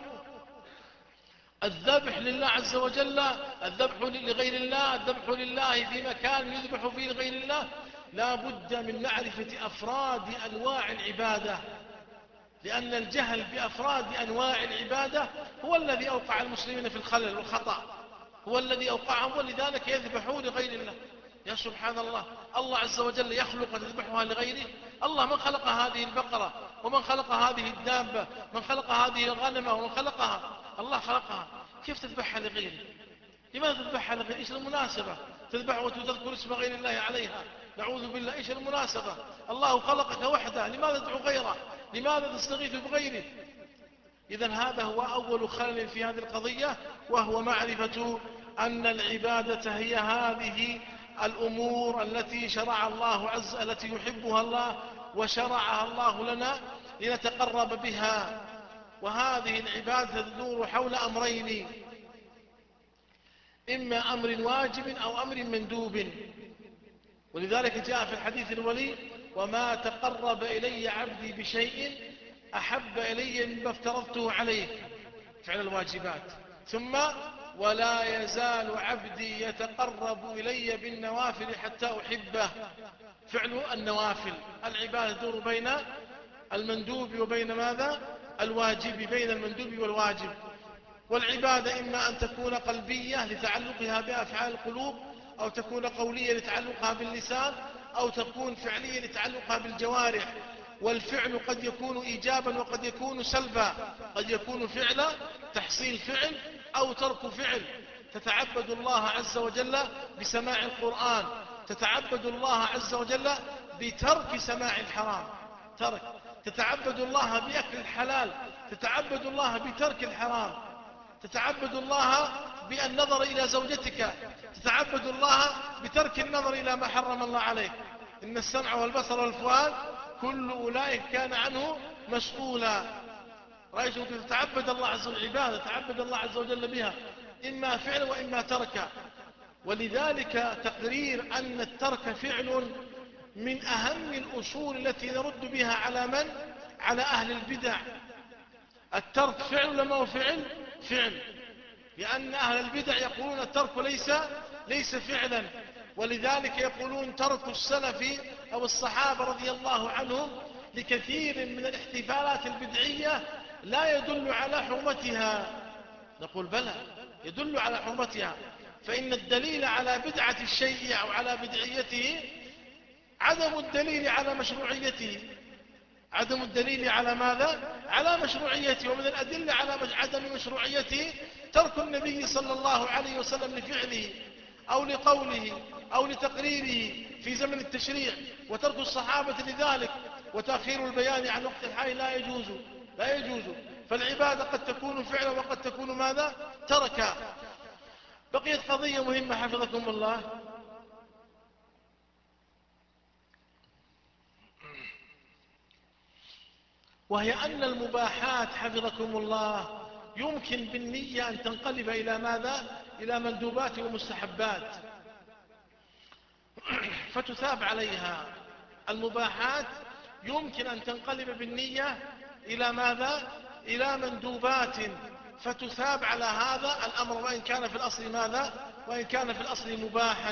الذبح لله عز وجل، الذبح لغير الله، الذبح لله في مكان يذبح فيه لغير الله. لا بد من معرفة أفراد أنواع العبادة، لأن الجهل بأفراد أنواع العبادة هو الذي أوقع المسلمين في الخلل والخطأ، هو الذي أوقعهم، ولذلك يذبحون لغير الله. يا سبحان الله، الله عز وجل يخلق وتذبحها لغيره. الله من خلق هذه البقرة، ومن خلق هذه الدابة، من خلق هذه الغنمة، ومن خلقها، الله خلقها، كيف تذبحها لغيره؟ لماذا تذبحها لغيره؟ إيش المناسبة تذبح وتذكر اسم غير الله عليها؟ نعوذ بالله. إيش المناسبة؟ الله خلقك وحده، لماذا تدعو غيره؟ لماذا تستغيث بغيره؟ إذن هذا هو أول خلل في هذه القضية، وهو معرفة أن العبادة هي هذه الأمور التي شرع الله عز التي يحبها الله وشرعها الله لنا لنتقرب بها. وهذه العبادة تدور حول أمرين، إما أمر واجب أو أمر مندوب. ولذلك جاء في الحديث الولي: وما تقرب إلي عبدي بشيء أحب إلي مما افترضته عليه، فعل الواجبات. ثم: ولا يزال عبدي يتقرب إلي بالنوافل حتى أحبه، فعل النوافل. العبادة تدور بين المندوب وبين ماذا؟ الواجب، بين المندوب والواجب. والعبادة إما أن تكون قلبية لتعلقها بأفعال القلوب، أو تكون قولية لتعلقها باللسان، أو تكون فعلية لتعلقها بالجوارح. والفعل قد يكون إيجابا وقد يكون سلبا، قد يكون فعلا تحصيل فعل أو ترك فعل. تتعبد الله عز وجل بسماع القرآن، تتعبد الله عز وجل بترك سماع الحرام، ترك. تتعبد الله بأكل الحلال، تتعبد الله بترك الحرام. تتعبد الله بالنظر إلى زوجتك، تتعبد الله بترك النظر إلى ما حرم الله عليك. إن السمع والبصر والفؤاد كل أولئك كان عنه مسؤولا. رأيت تتعبد الله عز وجل، عبادة تتعبد الله عز وجل بها إما فعل وإما ترك. ولذلك تقرير أن الترك فعل من أهم الأصول التي نرد بها على من؟ على أهل البدع. الترك فعل لما هو فعل فعل، لأن أهل البدع يقولون الترك ليس ليس فعلا. ولذلك يقولون ترك السلف أو الصحابة رضي الله عنهم لكثير من الاحتفالات البدعية لا يدل على حرمتها. نقول بلى، يدل على حرمتها. فإن الدليل على بدعة الشيء أو على بدعيته عدم الدليل على مشروعيته. عدم الدليل على ماذا؟ على مشروعيته. ومن الأدلة على عدم مشروعيته ترك النبي صلى الله عليه وسلم لفعله أو لقوله أو لتقريره في زمن التشريع، وترك الصحابة لذلك، وتأخير البيان عن وقت الحال لا يجوز لا يجوز. فالعبادة قد تكون فعلا وقد تكون ماذا؟ تركا. بقيت قضية مهمة حفظكم الله، وهي أن المباحات حفظكم الله يمكن بالنية أن تنقلب إلى ماذا؟ إلى مندوبات ومستحبات فتثاب عليها. المباحات يمكن أن تنقلب بالنية إلى ماذا؟ إلى مندوبات فتثاب على هذا الأمر، وإن كان في الأصل ماذا؟ وإن كان في الأصل مباحا.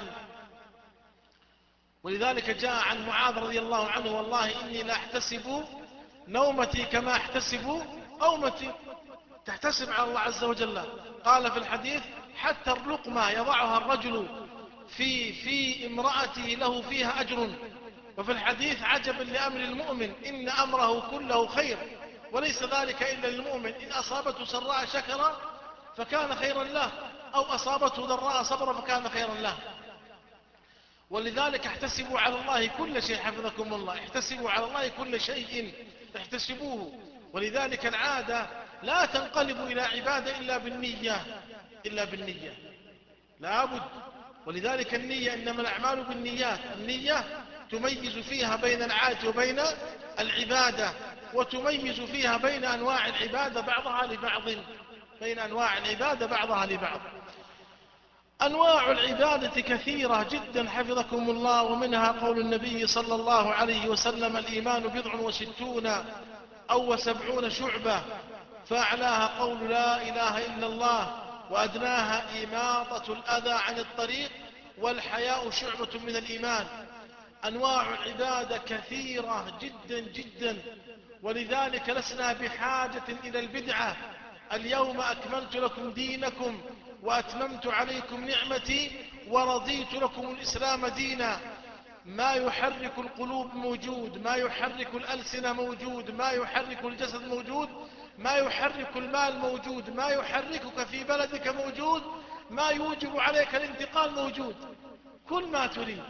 ولذلك جاء عن معاذ رضي الله عنه: والله إني لا أحتسب نومتي كما أحتسب قومتي. تحتسب على الله عز وجل. قال في الحديث: حتى اللقمة يضعها الرجل في في امرأته له فيها أجر. وفي الحديث: عجبا لأمر المؤمن إن أمره كله خير، وليس ذلك إلا للمؤمن، إن أصابته سراء شكر فكان خيرا له، أو أصابته ضراء صبر فكان خيرا له. ولذلك احتسبوا على الله كل شيء حفظكم الله، احتسبوا على الله كل شيء، احتسبوه. ولذلك العادة لا تنقلب إلى عبادة إلا بالنية، إلا بالنية لابد. ولذلك النية، إنما الأعمال بالنيات. النية تميز فيها بين العادة وبين العبادة، وتميز فيها بين أنواع العبادة بعضها لبعض، بين أنواع العبادة بعضها لبعض. أنواع العبادة كثيرة جدا حفظكم الله، ومنها قول النبي صلى الله عليه وسلم: الإيمان بضع وستون أو وسبعون شعبة، فأعلاها قول لا إله إلا الله، وأدناها إماطة الأذى عن الطريق، والحياء شعبة من الإيمان. أنواع العبادة كثيرة جدا جدا، ولذلك لسنا بحاجة إلى البدعة. اليوم أكملت لكم دينكم وأتممت عليكم نعمتي ورضيت لكم الإسلام دينا. ما يحرك القلوب موجود، ما يحرك الألسنة موجود، ما يحرك الجسد موجود، ما يحرك المال موجود، ما يحركك في بلدك موجود، ما يوجب عليك الانتقال موجود، كل ما تريد.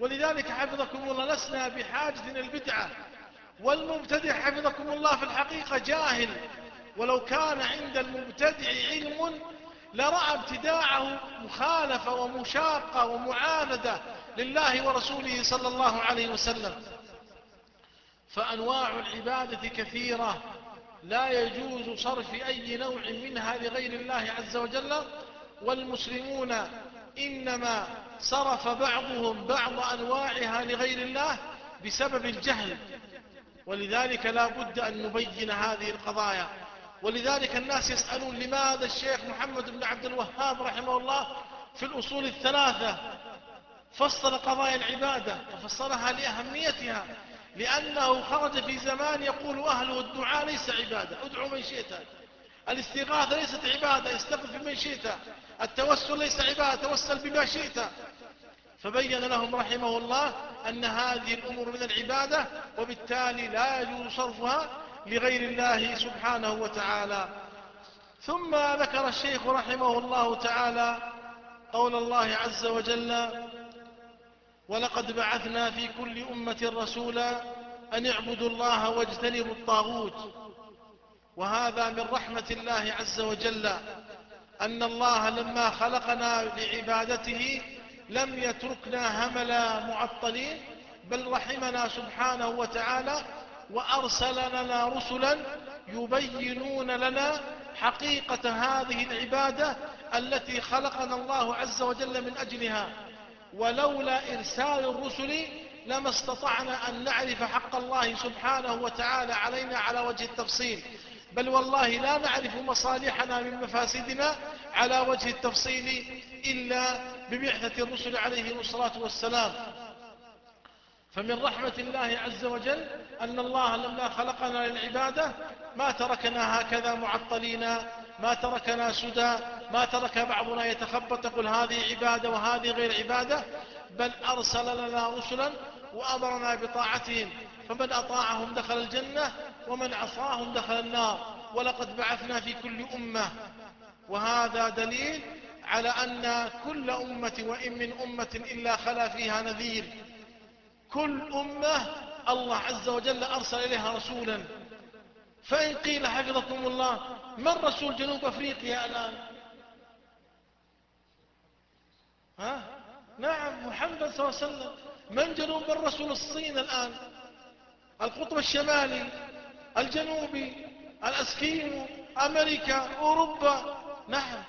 ولذلك حفظكم الله لسنا بحاجة إلى البدعة، والمبتدع حفظكم الله في الحقيقة جاهل، ولو كان عند المبتدع علم لرأى ابتداعه مخالفة ومشاقة ومعاندة لله ورسوله صلى الله عليه وسلم. فأنواع العبادة كثيرة لا يجوز صرف أي نوع منها لغير الله عز وجل، والمسلمون إنما صرف بعضهم بعض أنواعها لغير الله بسبب الجهل، ولذلك لا بد أن نبين هذه القضايا. ولذلك الناس يسألون لماذا الشيخ محمد بن عبد الوهاب رحمه الله في الأصول الثلاثة فصل قضايا العبادة، ففصلها لأهميتها، لأنه خرج في زمان يقول أهله الدعاء ليس عبادة، ادعو من شئت، الاستغاثة ليست عبادة، استغفر من شئت، التوسل ليس عبادة، توسل بما شئت. فبين لهم رحمه الله أن هذه الأمور من العبادة، وبالتالي لا يجوز صرفها لغير الله سبحانه وتعالى. ثم ذكر الشيخ رحمه الله تعالى قول الله عز وجل: ولقد بعثنا في كل أمة رسولا أن اعبدوا الله واجتنبوا الطاغوت. وهذا من رحمة الله عز وجل أن الله لما خلقنا لعبادته لم يتركنا هملا معطلين، بل رحمنا سبحانه وتعالى وأرسل لنا رسلا يبينون لنا حقيقة هذه العبادة التي خلقنا الله عز وجل من أجلها. ولولا إرسال الرسل لما استطعنا أن نعرف حق الله سبحانه وتعالى علينا على وجه التفصيل، بل والله لا نعرف مصالحنا من مفاسدنا على وجه التفصيل إلا ببعثة الرسل عليهم الصلاة والسلام. فمن رحمة الله عز وجل أن الله لما خلقنا للعبادة ما تركنا هكذا معطلين، ما تركنا سدى، ما ترك بعضنا يتخبط يقول هذه عبادة وهذه غير عبادة، بل أرسل لنا رسلا وأمرنا بطاعتهم، فمن أطاعهم دخل الجنة ومن عصاهم دخل النار. ولقد بعثنا في كل أمة، وهذا دليل على أن كل أمة وإن من أمة إلا خلا فيها نذير، كل أمة الله عز وجل أرسل إليها رسولا. فإن قيل حفظكم الله من رسول جنوب أفريقيا الآن؟ ها؟ نعم محمد صلى الله عليه وسلم. من جنوب الرسول الصين الآن؟ القطب الشمالي، الجنوبي، الأسكيمو، أمريكا، أوروبا. نعم،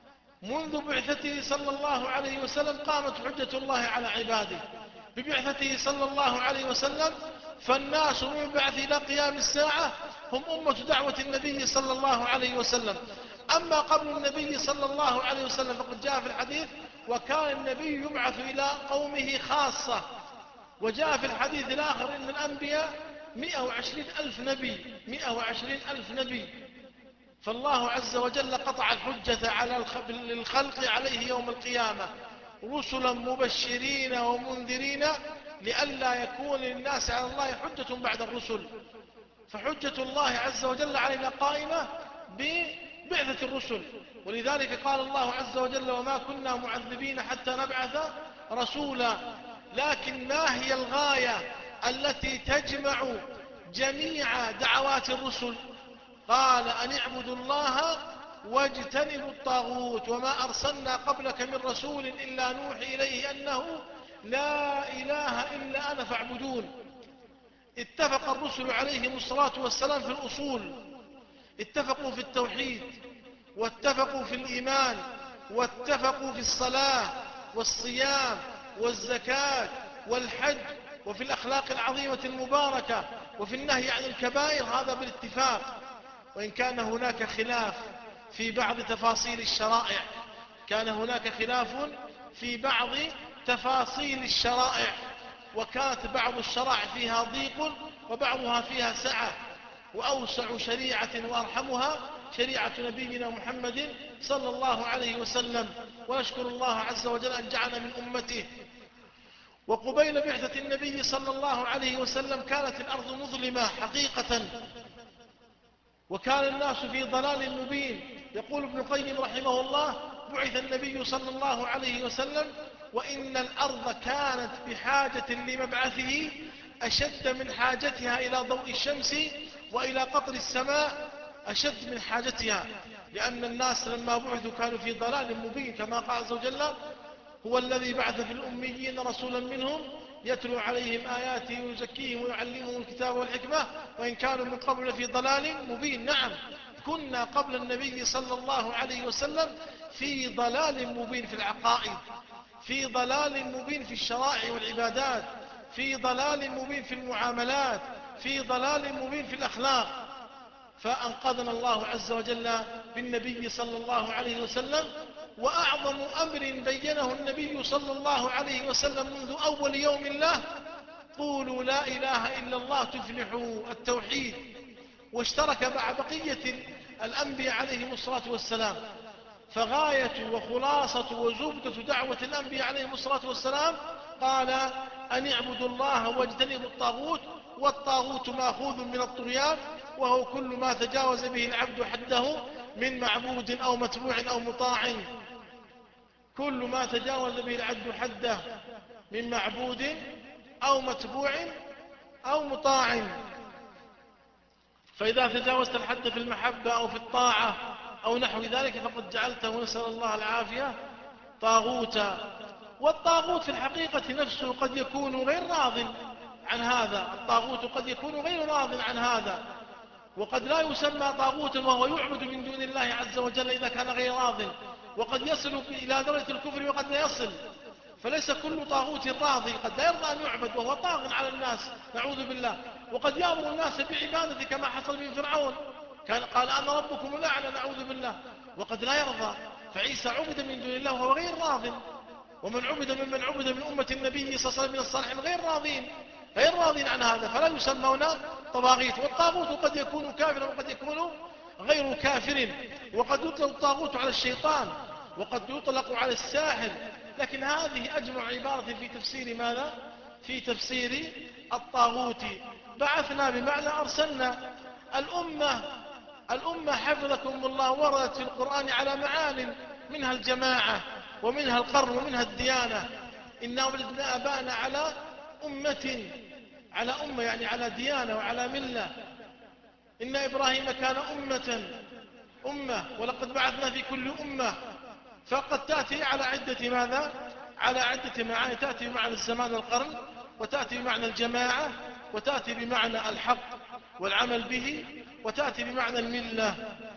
منذ بعثته صلى الله عليه وسلم قامت حجة الله على عباده ببعثته صلى الله عليه وسلم، فالناس من بعث إلى قيام الساعة هم أمة دعوة النبي صلى الله عليه وسلم. أما قبل النبي صلى الله عليه وسلم فقد جاء في الحديث: وكان النبي يبعث إلى قومه خاصة. وجاء في الحديث الآخر إن الأنبياء مئة وعشرين ألف نبي، مئة وعشرين ألف نبي. فالله عز وجل قطع الحجة على الخلق عليه يوم القيامة رسلا مبشرين ومنذرين لئلا يكون للناس على الله حجة بعد الرسل. فحجة الله عز وجل علينا قائمة ببعثة الرسل. ولذلك قال الله عز وجل: وما كنا معذبين حتى نبعث رسولا. لكن ما هي الغاية التي تجمع جميع دعوات الرسل؟ قال: أن اعبدوا الله واجتنبوا الطاغوت، وما أرسلنا قبلك من رسول إلا نوحي إليه أنه لا إله إلا أنا فاعبدون. اتفق الرسل عليهم الصلاة والسلام في الأصول، اتفقوا في التوحيد، واتفقوا في الإيمان، واتفقوا في الصلاة والصيام والزكاة والحج، وفي الأخلاق العظيمة المباركة، وفي النهي عن الكبائر، هذا بالاتفاق. وإن كان هناك خلاف في بعض تفاصيل الشرائع، كان هناك خلاف في بعض تفاصيل الشرائع، وكانت بعض الشرائع فيها ضيق وبعضها فيها سعة، وأوسع شريعة وأرحمها شريعة نبينا محمد صلى الله عليه وسلم. ونشكر الله عز وجل أن جعلنا من أمته. وقبيل بعثة النبي صلى الله عليه وسلم كانت الأرض مظلمة حقيقة، وكان الناس في ضلال مبين. يقول ابن القيم رحمه الله: بعث النبي صلى الله عليه وسلم وإن الأرض كانت بحاجة لمبعثه أشد من حاجتها إلى ضوء الشمس وإلى قطر السماء أشد من حاجتها، لأن الناس لما بعثوا كانوا في ضلال مبين، كما قال عز وجل: هو الذي بعث في الأميين رسولا منهم يتلو عليهم آياته ويزكيهم ويعلمهم الكتاب والحكمة وإن كانوا من قبل في ضلال مبين. نعم، كنا قبل النبي صلى الله عليه وسلم في ضلال مبين في العقائد، في ضلال مبين في الشرائع والعبادات، في ضلال مبين في المعاملات، في ضلال مبين في الأخلاق. فأنقذنا الله عز وجل بالنبي صلى الله عليه وسلم. وأعظم أمر بينه النبي صلى الله عليه وسلم منذ أول يوم له: قولوا لا إله إلا الله تفلحوا، التوحيد. واشترك مع بقية الأنبياء عليهم الصلاة والسلام. فغاية وخلاصة وزبدة دعوة الأنبياء عليهم الصلاة والسلام قال: أن اعبدوا الله واجتنبوا الطاغوت، والطاغوت ماخوذ من الطغيان، وهو كل ما تجاوز به العبد حده من معبود أو متبوع أو مطاع. كل ما تجاوز به العبد حده من معبود أو متبوع أو مطاع. فإذا تجاوزت الحد في المحبة أو في الطاعة أو نحو ذلك فقد جعلته، نسأل الله العافية، طاغوتا. والطاغوت في الحقيقة نفسه قد يكون غير راض عن هذا، الطاغوت قد يكون غير راض عن هذا، وقد لا يسمى طاغوتا وهو يعبد من دون الله عز وجل إذا كان غير راض، وقد يصل إلى درجة الكفر وقد لا يصل. فليس كل طاغوت راضي، قد لا يرضى أن يعبد وهو طاغ على الناس، نعوذ بالله. وقد يأمر الناس بعبادته كما حصل من فرعون، كان قال: أنا ربكم الأعلى، نعوذ بالله، وقد لا يرضى. فعيسى عبد من دون الله وهو غير راض، ومن عبد ممن عبد من أمة النبي صلى الله عليه وسلم من الصالحين غير راضين، غير راضين عن هذا، فلا يسمون طواغيت. والطاغوت قد يكون كافرا وقد يكون غير كافر، وقد يطلق الطاغوت على الشيطان، وقد يطلق على الساحر. لكن هذه أجمع عبارة في تفسير ماذا؟ في تفسير الطاغوت. بعثنا بمعنى أرسلنا. الأمة الأمة حفظكم الله وردت في القرآن على معان، منها الجماعة ومنها القرن ومنها الديانة. إنا وجدنا آباءنا على أمة، على أمة يعني على ديانة وعلى ملة. إن إبراهيم كان أمة أمة ولقد بعثنا في كل أمة. فقد تأتي على عدة ماذا؟ على عدة معاني. تأتي بمعنى الزمان القرن، وتأتي بمعنى الجماعة، وتأتي بمعنى الحق والعمل به، وتأتي بمعنى الملة.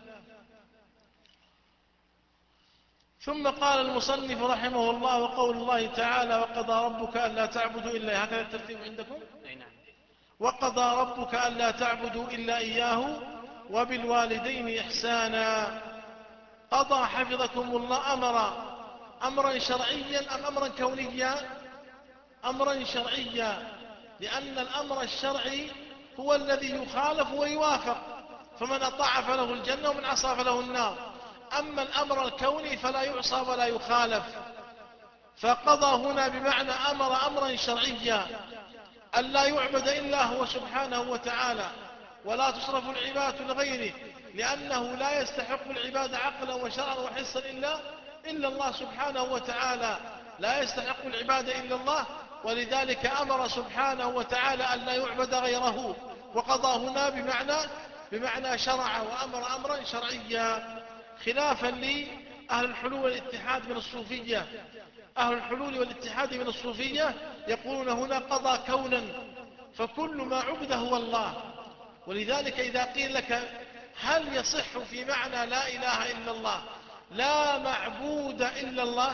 ثم قال المصنف رحمه الله: وقول الله تعالى: وقضى ربك ألا تعبدوا إلا، هكذا الترتيب عندكم؟ أي نعم. وقضى ربك ألا تعبدوا إلا إياه وبالوالدين إحسانا. قضى حفظكم الله أمر أمرا شرعيا أم أمرا كونيا؟ أمرا شرعيا، لأن الأمر الشرعي هو الذي يخالف ويوافق، فمن أطاع فله الجنة ومن عصى فله النار. أما الأمر الكوني فلا يعصى ولا يخالف. فقضى هنا بمعنى أمر أمرا شرعيا ألا يعبد إلا هو سبحانه وتعالى، ولا تصرف العبادة لغيره، لأنه لا يستحق العبادة عقلا وشرعا وحسا إلا إلا الله سبحانه وتعالى، لا يستحق العبادة إلا الله. ولذلك أمر سبحانه وتعالى أن لا يعبد غيره. وقضى هنا بمعنى بمعنى شرع وأمر أمرا شرعيا، خلافا لأهل الحلول والاتحاد من الصوفية. أهل الحلول والاتحاد من الصوفية يقولون هنا قضى كونا، فكل ما عبد هو الله. ولذلك إذا قيل لك: هل يصح في معنى لا إله إلا الله لا معبود إلا الله؟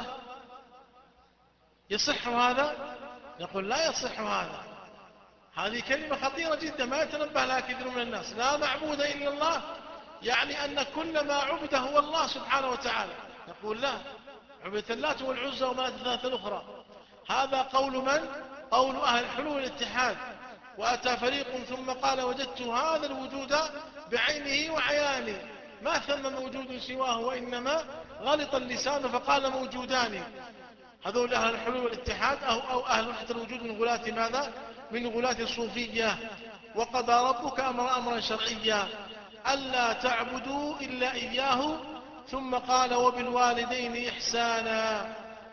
يصح هذا؟ نقول لا يصح هذا. هذه كلمة خطيرة جدا ما يتنبه لها كثير من الناس. لا معبود إلا الله يعني أن كل ما عبد هو الله سبحانه وتعالى. نقول لا، عبدت اللات والعزى ومناة الثلاثة الأخرى. هذا قول من؟ قول أهل الحلول والاتحاد. وأتى فريق ثم قال: وجدت هذا الوجود بعينه وعياني، ما ثم موجود سواه، وإنما غلط اللسان فقال موجودان. هذول أهل الحلول والاتحاد أو, أو أهل وحدة الوجود من غلاة ماذا؟ من غلاة الصوفية. وقضى ربك أمر أمرا شرعيا ألا تعبدوا إلا إياه ثم قال وبالوالدين إحسانا.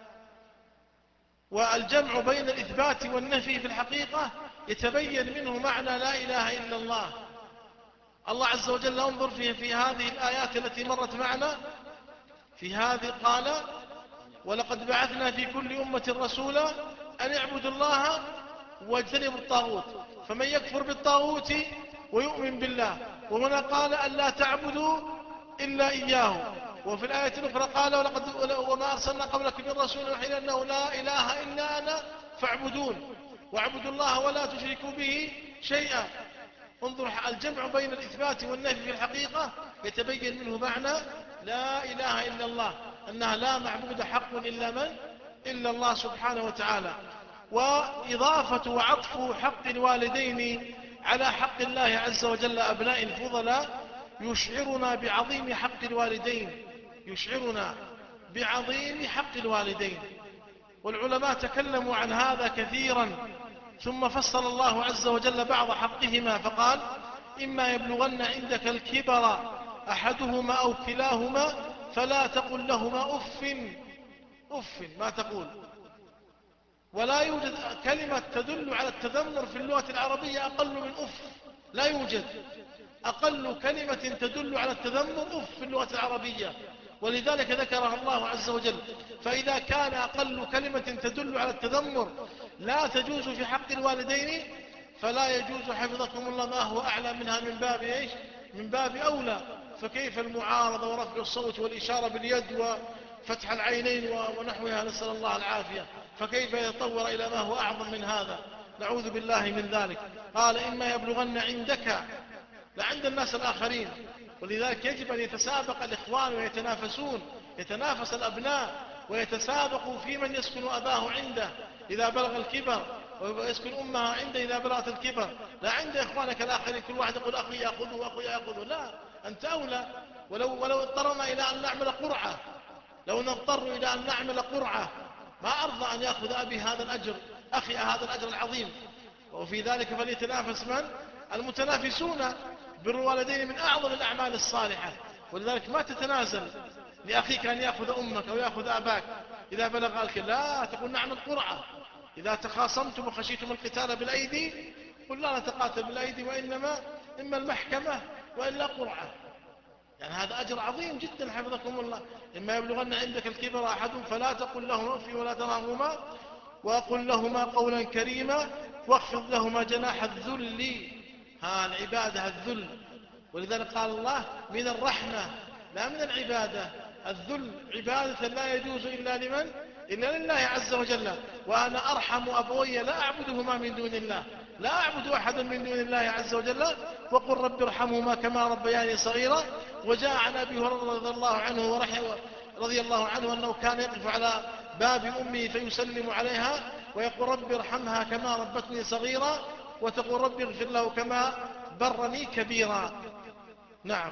والجمع بين الإثبات والنفي في الحقيقة يتبين منه معنى لا إله إلا الله. الله عز وجل انظر في, في هذه الآيات التي مرت معنا، في هذه قال ولقد بعثنا في كل أمة رسولا أن اعبدوا الله واجتنبوا الطاغوت، فمن يكفر بالطاغوت ويؤمن بالله. وهنا قال أن لا تعبدوا إلا إياه. وفي الآية الأخرى قال ولقد وما أرسلنا قبلك من رسول يوحي أنه لا إله إلا أنا فاعبدون واعبدوا الله ولا تشركوا به شيئا. انظر الجمع بين الإثبات والنفي في الحقيقة يتبين منه معنى لا إله إلا الله، أنها لا معبود حق إلا من إلا الله سبحانه وتعالى. وإضافة وعطف حق الوالدين على حق الله عز وجل أبناء الفضلاء يشعرنا بعظيم حق الوالدين، يشعرنا بعظيم حق الوالدين. والعلماء تكلموا عن هذا كثيرا، ثم فصل الله عز وجل بعض حقهما فقال إما يبلغن عندك الكبر أحدهما أو كلاهما فلا تقل لهما أف أف ما تقول. ولا يوجد كلمة تدل على التذمر في اللغة العربية أقل من أف، لا يوجد أقل كلمة تدل على التذمر أف في اللغة العربية، ولذلك ذكرها الله عز وجل. فإذا كان أقل كلمة تدل على التذمر لا تجوز في حق الوالدين، فلا يجوز حفظكم الله ما هو أعلى منها من باب إيش؟ من باب أولى. فكيف المعارضة ورفع الصوت والإشارة باليد وفتح العينين ونحوها، نسأل الله العافية. فكيف يتطور إلى ما هو أعظم من هذا؟ نعوذ بالله من ذلك. قال إما يبلغن عندك، لعند الناس الآخرين. ولذلك يجب أن يتسابق الإخوان ويتنافسون، يتنافس الأبناء ويتسابقوا في من يسكن أباه عنده إذا بلغ الكبر، ويسكن أمها عنده إذا بلغت الكبر. لا عند إخوانك الآخرين كل واحد يقول أخي يأخذه وأخي يأخذه، لا، أنت أولى. ولو, ولو اضطرنا إلى أن نعمل قرعة، لو نضطر إلى أن نعمل قرعة ما أرضى أن يأخذ أبي هذا الأجر، أخي هذا الأجر العظيم. وفي ذلك فليتنافس من؟ المتنافسون. بر الوالدين من أعظم الأعمال الصالحة، ولذلك ما تتنازل لأخيك أن يأخذ أمك أو يأخذ أباك إذا بلغ الكبر، لا، تقول نعمل قرعة. إذا تخاصمتم وخشيتم القتال بالأيدي قل لا نتقاتل بالأيدي، وإنما إما المحكمة وإلا قرعة. يعني هذا أجر عظيم جدا حفظكم الله. إما يبلغن عندك الكبر أحدهم فلا تقل لهما أف ولا تنهرهما وقل لهما قولا كريما واخفض لهما جناح الذل. ها العبادة الذل، ولذلك قال الله من الرحمة لا من العبادة. الذل عبادة لا يجوز إلا لمن؟ إلا لله عز وجل. وأنا أرحم أبوي لا أعبدهما من دون الله، لا أعبد أحدا من دون الله عز وجل. وقل رب ارحمهما كما ربياني صغيرا. وجاء عن أبي هريرة رضي الله عنه ورحمه رضي الله عنه أنه كان يقف على باب أمه فيسلم عليها ويقول رب ارحمها كما ربتني صغيرا، وتقول رب اغفر له كما برني كبيرا. نعم،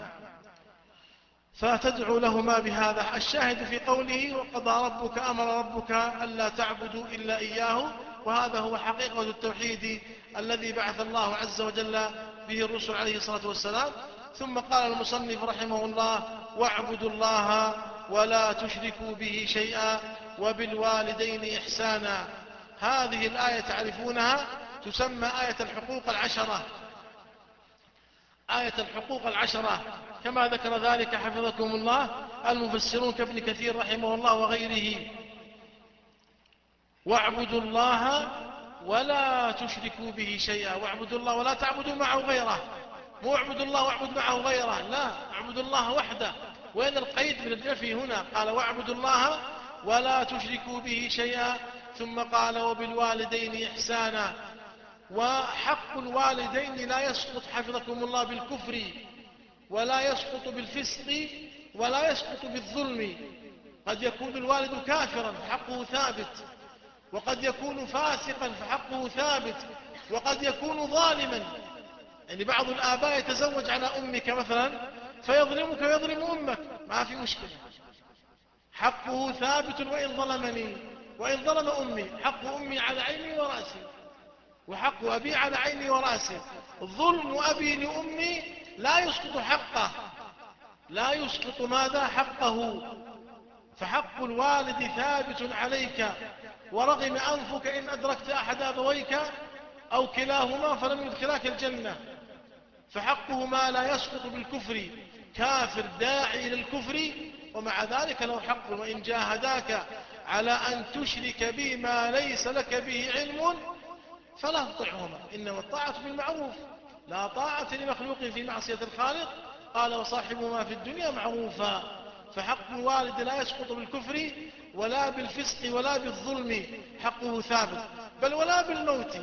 فتدعو لهما بهذا. الشاهد في قوله وقضى ربك أمر ربك ألا تعبدوا إلا إياه، وهذا هو حقيقة التوحيد الذي بعث الله عز وجل به الرسل عليه الصلاة والسلام. ثم قال المصنف رحمه الله واعبدوا الله ولا تشركوا به شيئا وبالوالدين إحسانا. هذه الآية تعرفونها، تسمى آية الحقوق العشرة، آية الحقوق العشرة كما ذكر ذلك حفظكم الله المفسرون كابن كثير رحمه الله وغيره. واعبدوا الله ولا تشركوا به شيئا. واعبدوا الله ولا تعبدوا معه غيره، مو اعبدوا الله واعبد معه غيره، لا، اعبدوا الله وحده. وين القيد من النفي هنا؟ قال واعبدوا الله ولا تشركوا به شيئا، ثم قال وبالوالدين إحسانا. وحق الوالدين لا يسقط حفظكم الله بالكفر، ولا يسقط بالفسق، ولا يسقط بالظلم. قد يكون الوالد كافرا فحقه ثابت، وقد يكون فاسقا فحقه ثابت، وقد يكون ظالما. يعني بعض الآباء يتزوج على أمك مثلا فيظلمك ويظلم أمك، ما في مشكلة، حقه ثابت وإن ظلمني وإن ظلم أمي. حق أمي على عيني ورأسي، وحق أبي على عيني ورأسي. ظلم أبي لأمي لا يسقط حقه، لا يسقط ماذا حقه. فحق الوالد ثابت عليك ورغم أنفك إن أدركت أحد أبويك أو كلاهما فلم يدخلاك الجنة. فحقهما لا يسقط بالكفر، كافر داعي إلى الكفر ومع ذلك له حق. وإن جاهداك على أن تشرك بي ما ليس لك به علم فلا تطعهما، إنما الطاعة بالمعروف، لا طاعة لمخلوق في معصية الخالق. قال وصاحبهما في الدنيا معروفا. فحق الوالد لا يسقط بالكفر ولا بالفسق ولا بالظلم، حقه ثابت، بل ولا بالموت.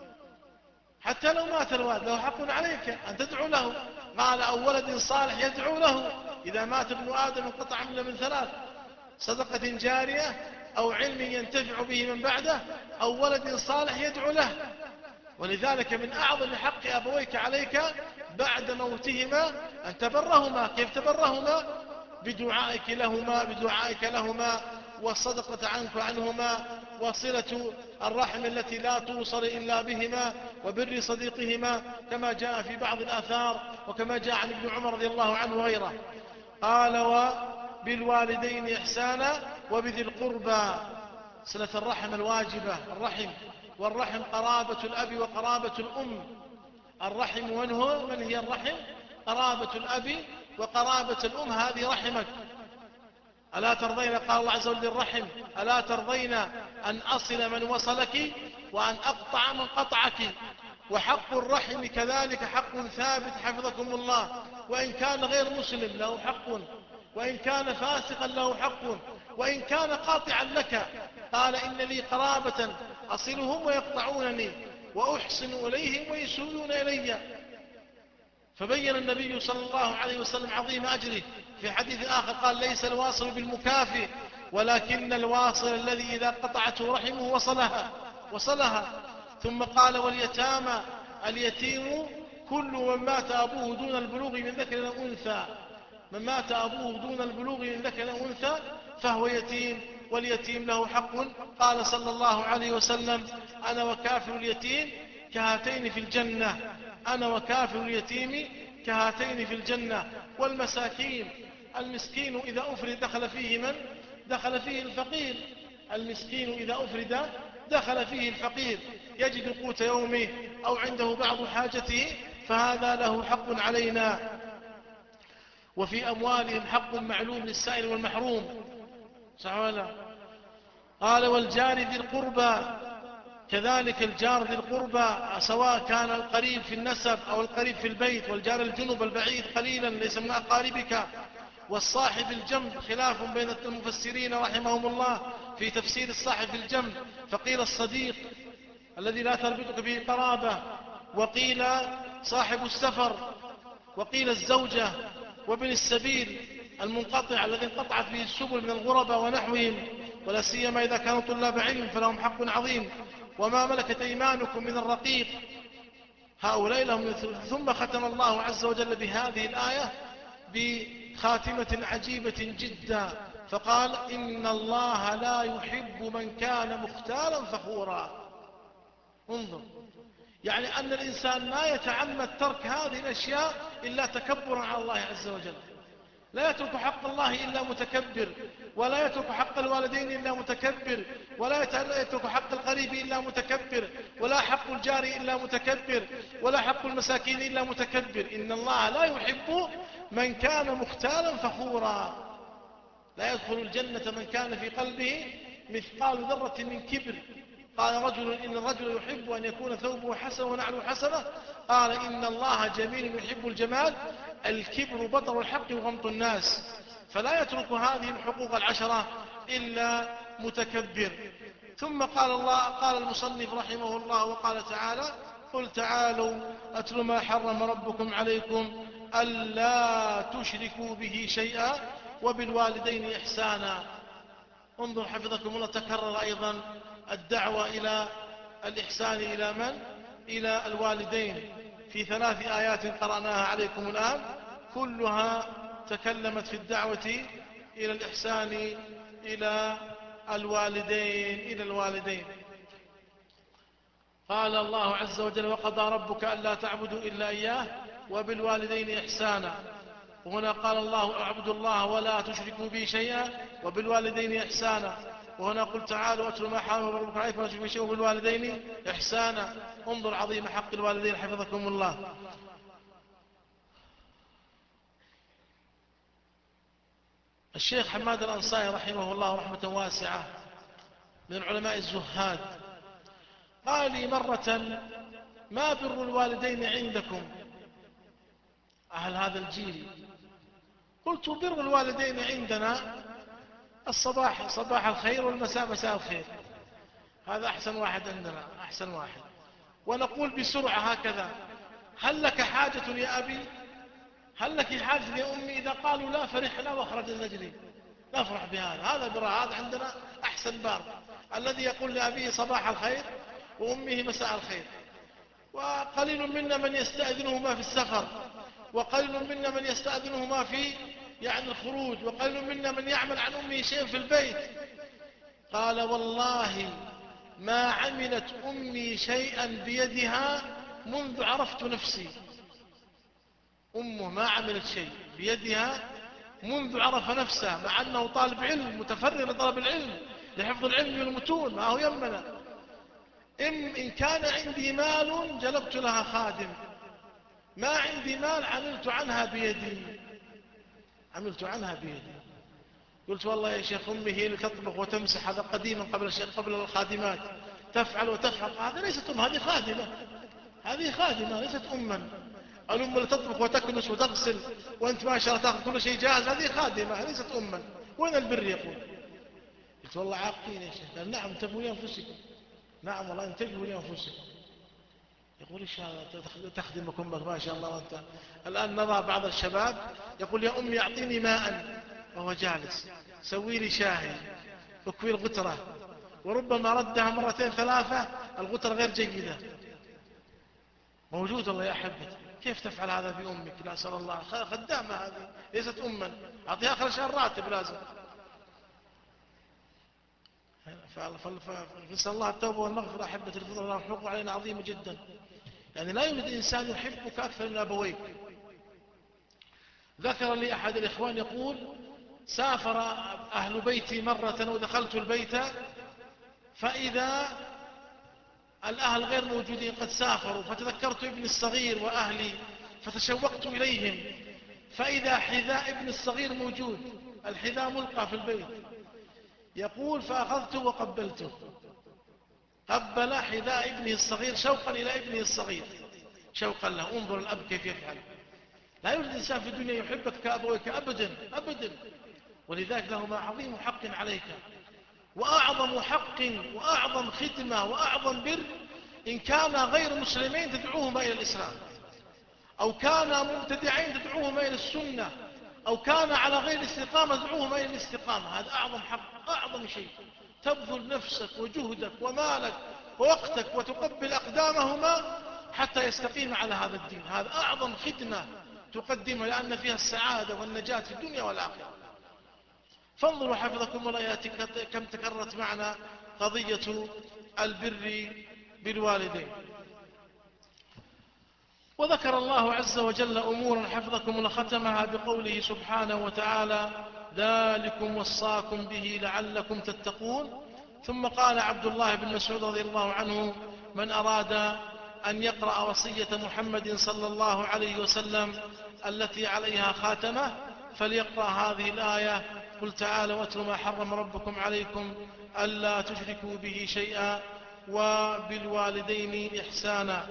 حتى لو مات الوالد له حق عليك أن تدعو له. قال أو ولد صالح يدعو له. إذا مات ابن آدم انقطع عمله من ثلاث: صدقة جارية أو علم ينتفع به من بعده أو ولد صالح يدعو له. ولذلك من أعظم حق أبويك عليك بعد موتهما أن تبرهما. كيف تبرهما؟ بدعائك لهما بدعائك لهما والصدقة عنك عنهما وصلة الرحم التي لا توصل إلا بهما وبر صديقهما كما جاء في بعض الآثار وكما جاء عن ابن عمر رضي الله عنه وغيره. قال وبالوالدين إحسانا وبذي القربى، صلة الرحم الواجبة. الرحم والرحم قرابة الأب وقرابة الأم. الرحم من هو من هي الرحم؟ قرابة الأب وقرابة الأم، هذه رحمك. ألا ترضين، قال الله عز وجل الرحم، ألا ترضين أن أصل من وصلك وأن أقطع من قطعك. وحق الرحم كذلك حق ثابت حفظكم الله، وإن كان غير مسلم له حق، وإن كان فاسقا له حق، وإن كان قاطعا لك. قال إن لي قرابة أصلهم ويقطعونني وأحسن إليهم ويسوءون إلي. فبين النبي صلى الله عليه وسلم عظيم أجره في حديث آخر قال ليس الواصل بالمكافئ ولكن الواصل الذي إذا قطعته رحمه وصلها وصلها. ثم قال واليتامى، اليتيم كل من مات أبوه دون البلوغ من ذكر أو أنثى. من مات أبوه دون البلوغ من ذكر أو أنثى فهو يتيم، واليتيم له حق. قال صلى الله عليه وسلم أنا وكافر اليتيم كهاتين في الجنة. أنا وكافر اليتيم كهاتين في الجنة. والمساكين، المسكين إذا أفرد دخل فيه من؟ دخل فيه الفقير. المسكين إذا أفرد دخل فيه الفقير، يجد قوت يومه أو عنده بعض حاجته، فهذا له حق علينا. وفي أموالهم حق معلوم للسائل والمحروم. صح ولا؟ قال والجار ذي القربى، كذلك الجار ذي القربى سواء كان القريب في النسب أو القريب في البيت، والجار الجنب البعيد قليلا ليس من أقاربك. والصاحب الجنب خلاف بين المفسرين رحمهم الله في تفسير الصاحب الجنب، فقيل الصديق الذي لا تربطك به قرابة، وقيل صاحب السفر، وقيل الزوجة، وابن السبيل المنقطع الذي انقطعت به السبل من الغرباء ونحوهم، ولا سيما إذا كانوا طلاب علم فلهم حق عظيم. وما ملكت أيمانكم من الرقيق، هؤلاء لهم. ثم ختم الله عز وجل بهذه الآية بخاتمة عجيبة جدا، فقال إن الله لا يحب من كان مختالا فخورا. انظر، يعني أن الإنسان ما يتعمد ترك هذه الأشياء إلا تكبرا على الله عز وجل. لا يترك حق الله إلا متكبر، ولا يترك حق الوالدين إلا متكبر، ولا يترك حق القريب إلا متكبر، ولا حق الجار إلا متكبر، ولا حق المساكين إلا متكبر. إن الله لا يحب من كان مختالا فخورا. لا يدخل الجنة من كان في قلبه مثقال ذرة من كبر. قال رجل إن الرجل يحب أن يكون ثوبه حسن ونعله حسنة. قال إن الله جميل يحب الجمال. الكبر بطر الحق وغمط الناس. فلا يترك هذه الحقوق العشرة إلا متكبر. ثم قال الله، قال المصنف رحمه الله وقال تعالى قل تعالوا أتل ما حرم ربكم عليكم ألا تشركوا به شيئا وبالوالدين إحسانا. انظر حفظكم الله، تكرر أيضا الدعوة إلى الإحسان إلى من؟ إلى الوالدين في ثلاث آيات قرأناها عليكم الآن، كلها تكلمت في الدعوة إلى الإحسان إلى الوالدين إلى الوالدين. قال الله عز وجل وقضى ربك ألا تعبدوا إلا إياه وبالوالدين إحسانا. وهنا قال الله اعبدوا الله ولا تشركوا به شيئا وبالوالدين إحسانا. وهنا قل تعالوا واتلوا ما حرم ربكم عليكم ولا تشركوا به شيئا وبالوالدين إحسانا. انظر عظيم حق الوالدين حفظكم الله. الشيخ حماد الأنصاري رحمه الله رحمة واسعة من العلماء الزهاد قال لي مرة: ما بر الوالدين عندكم أهل هذا الجيل؟ قلت: بر الوالدين عندنا الصباح صباح الخير والمساء مساء الخير، هذا أحسن واحد عندنا، أحسن واحد. ونقول بسرعة هكذا: هل لك حاجة يا أبي؟ هل لك حاجة يا أمي؟ إذا قالوا لا فرحنا وخرجنا نجري نفرح بهذا. هذا بر، هذا عندنا أحسن بار، الذي يقول لأبيه صباح الخير وأمه مساء الخير. وقليل منا من يستأذنهما في السفر، وقليل منا من يستأذنهما في يعني الخروج، وقليل منا من يعمل عن أمه شيء في البيت. قال: والله ما عملت أمي شيئا بيدها منذ عرفت نفسي. أمه ما عملت شيء بيدها منذ عرف نفسه، مع أنه طالب علم متفرغ لطلب العلم لحفظ العلم والمتون، ما هو يمنا. إن, إن كان عندي مال جلبت لها خادم، ما عندي مال عملت عنها بيدي، عملت عنها بيدي. قلت: والله يا شيخ أمي هي اللي تطبخ وتمسح، هذا قديما قبل قبل الخادمات، تفعل وتفعل، هذا ليست أم، هذه خادمة، هذه خادمة ليست أما. الأم اللي تطبخ وتكنس وتغسل وأنت ما شاء الله تأخذ كل شيء جاهز، هذه خادمة ليست أما. وين البر يقول؟ قلت: والله عاقين يا شيخ. قال: نعم انتبهوا لأنفسكم. نعم والله انتبهوا لأنفسكم. يقول: إن شاء الله تخدمك أمك ما شاء الله. وأنت الآن نرى بعض الشباب يقول: يا أمي أعطيني ماء وهو جالس، سوي لي شاهي، اكوي الغترة، وربما ردها مرتين ثلاثة الغترة غير جيدة. موجود الله يا أحبتي. كيف تفعل هذا بأمك؟ لا أسأل الله، خدامة هذه ليست أما، أعطيها آخر شهر راتب لازم. فنسأل الله التوبة والمغفرة أحبتي الفضل، الله حقوق علينا عظيمة جدا. يعني لا يوجد إنسان يحبك أكثر من أبويك. ذكر لي أحد الإخوان يقول: سافر أهل بيتي مرة ودخلت البيت فإذا الأهل غير موجودين قد سافروا، فتذكرت ابني الصغير وأهلي فتشوقت إليهم، فإذا حذاء ابن الصغير موجود، الحذاء ملقى في البيت. يقول: فأخذته وقبلته، قبل حذاء ابنه الصغير شوقا إلى ابنه الصغير، شوقا له. انظر الأب كيف يفعل. لا يوجد إنسان في الدنيا يحبك كأبويك أبدا أبدا. ولذلك لهما عظيم حق عليك، وأعظم حق وأعظم خدمة وأعظم بر إن كان غير مسلمين تدعوهما إلى الإسلام، أو كان مبتدعين تدعوهما إلى السنة، أو كان على غير الاستقامة تدعوهما إلى الاستقامة. هذا أعظم حق، أعظم شيء، تبذل نفسك وجهدك ومالك ووقتك وتقبل أقدامهما حتى يستقيم على هذا الدين. هذا أعظم خدمة تقدمها، لأن فيها السعادة والنجاة في الدنيا والآخرة. فانظروا حفظكم الله ياتي كم تكررت معنا قضية البر بالوالدين. وذكر الله عز وجل أمورا حفظكم الله ختمها بقوله سبحانه وتعالى: ذلكم وصاكم به لعلكم تتقون. ثم قال عبد الله بن مسعود رضي الله عنه: من أراد أن يقرأ وصية محمد صلى الله عليه وسلم التي عليها خاتمة فليقرأ هذه الآية: قل تعالوا واتلوا ما حرم ربكم عليكم ألا تشركوا به شيئا وبالوالدين إحسانا.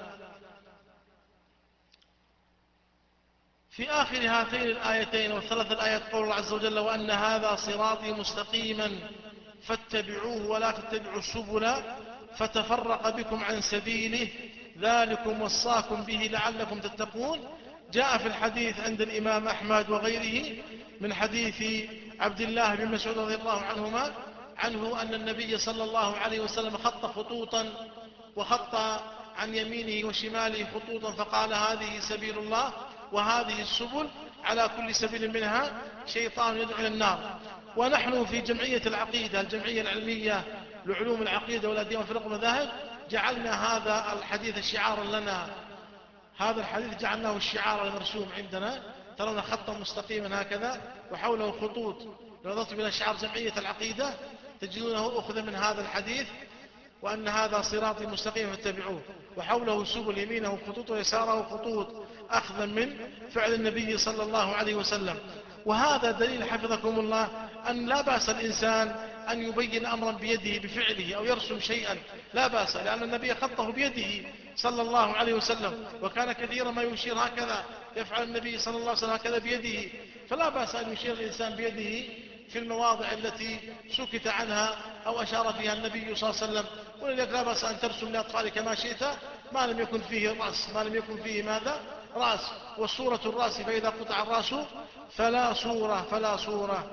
في آخر هاتين الآيتين والثلاث الآيات قول الله عز وجل: وأن هذا صراطي مستقيما فاتبعوه ولا تتبعوا السبل فتفرق بكم عن سبيله ذلكم وصاكم به لعلكم تتقون. جاء في الحديث عند الإمام أحمد وغيره من حديث عبد الله بن مسعود رضي الله عنهما عنه أن النبي صلى الله عليه وسلم خط خطوطا، وخط عن يمينه وشماله خطوطا، فقال: هذه سبيل الله وهذه السبل، على كل سبيل منها شيطان يدعو إلى النار. ونحن في جمعية العقيدة، الجمعية العلمية لعلوم العقيدة والأديان والفرق والمذاهب، جعلنا هذا الحديث شعارا لنا. هذا الحديث جعلناه الشعار المرسوم عندنا ترون خطا مستقيما هكذا وحوله خطوط، لو نظرتم إلى شعار جمعية العقيدة تجدونه أخذ من هذا الحديث، وأن هذا صراطي مستقيما فاتبعوه، وحوله سبل يمينه خطوط ويساره خطوط، أخذا من فعل النبي صلى الله عليه وسلم. وهذا دليل حفظكم الله أن لا بأس الإنسان أن يبين أمرا بيده بفعله أو يرسم شيئا، لا بأس، لأن النبي خطه بيده صلى الله عليه وسلم، وكان كثيرا ما يشير هكذا، يفعل النبي صلى الله عليه وسلم هكذا بيده، فلا بأس أن يشير الإنسان بيده في المواضع التي سكت عنها أو أشار فيها النبي صلى الله عليه وسلم. ولذلك لا بأس أن ترسم لأطفالك ما شئت ما لم يكن فيه رأس، ما لم يكن فيه ماذا؟ رأس. والصورة الرأس فإذا قطع الرأس فلا صورة فلا صورة.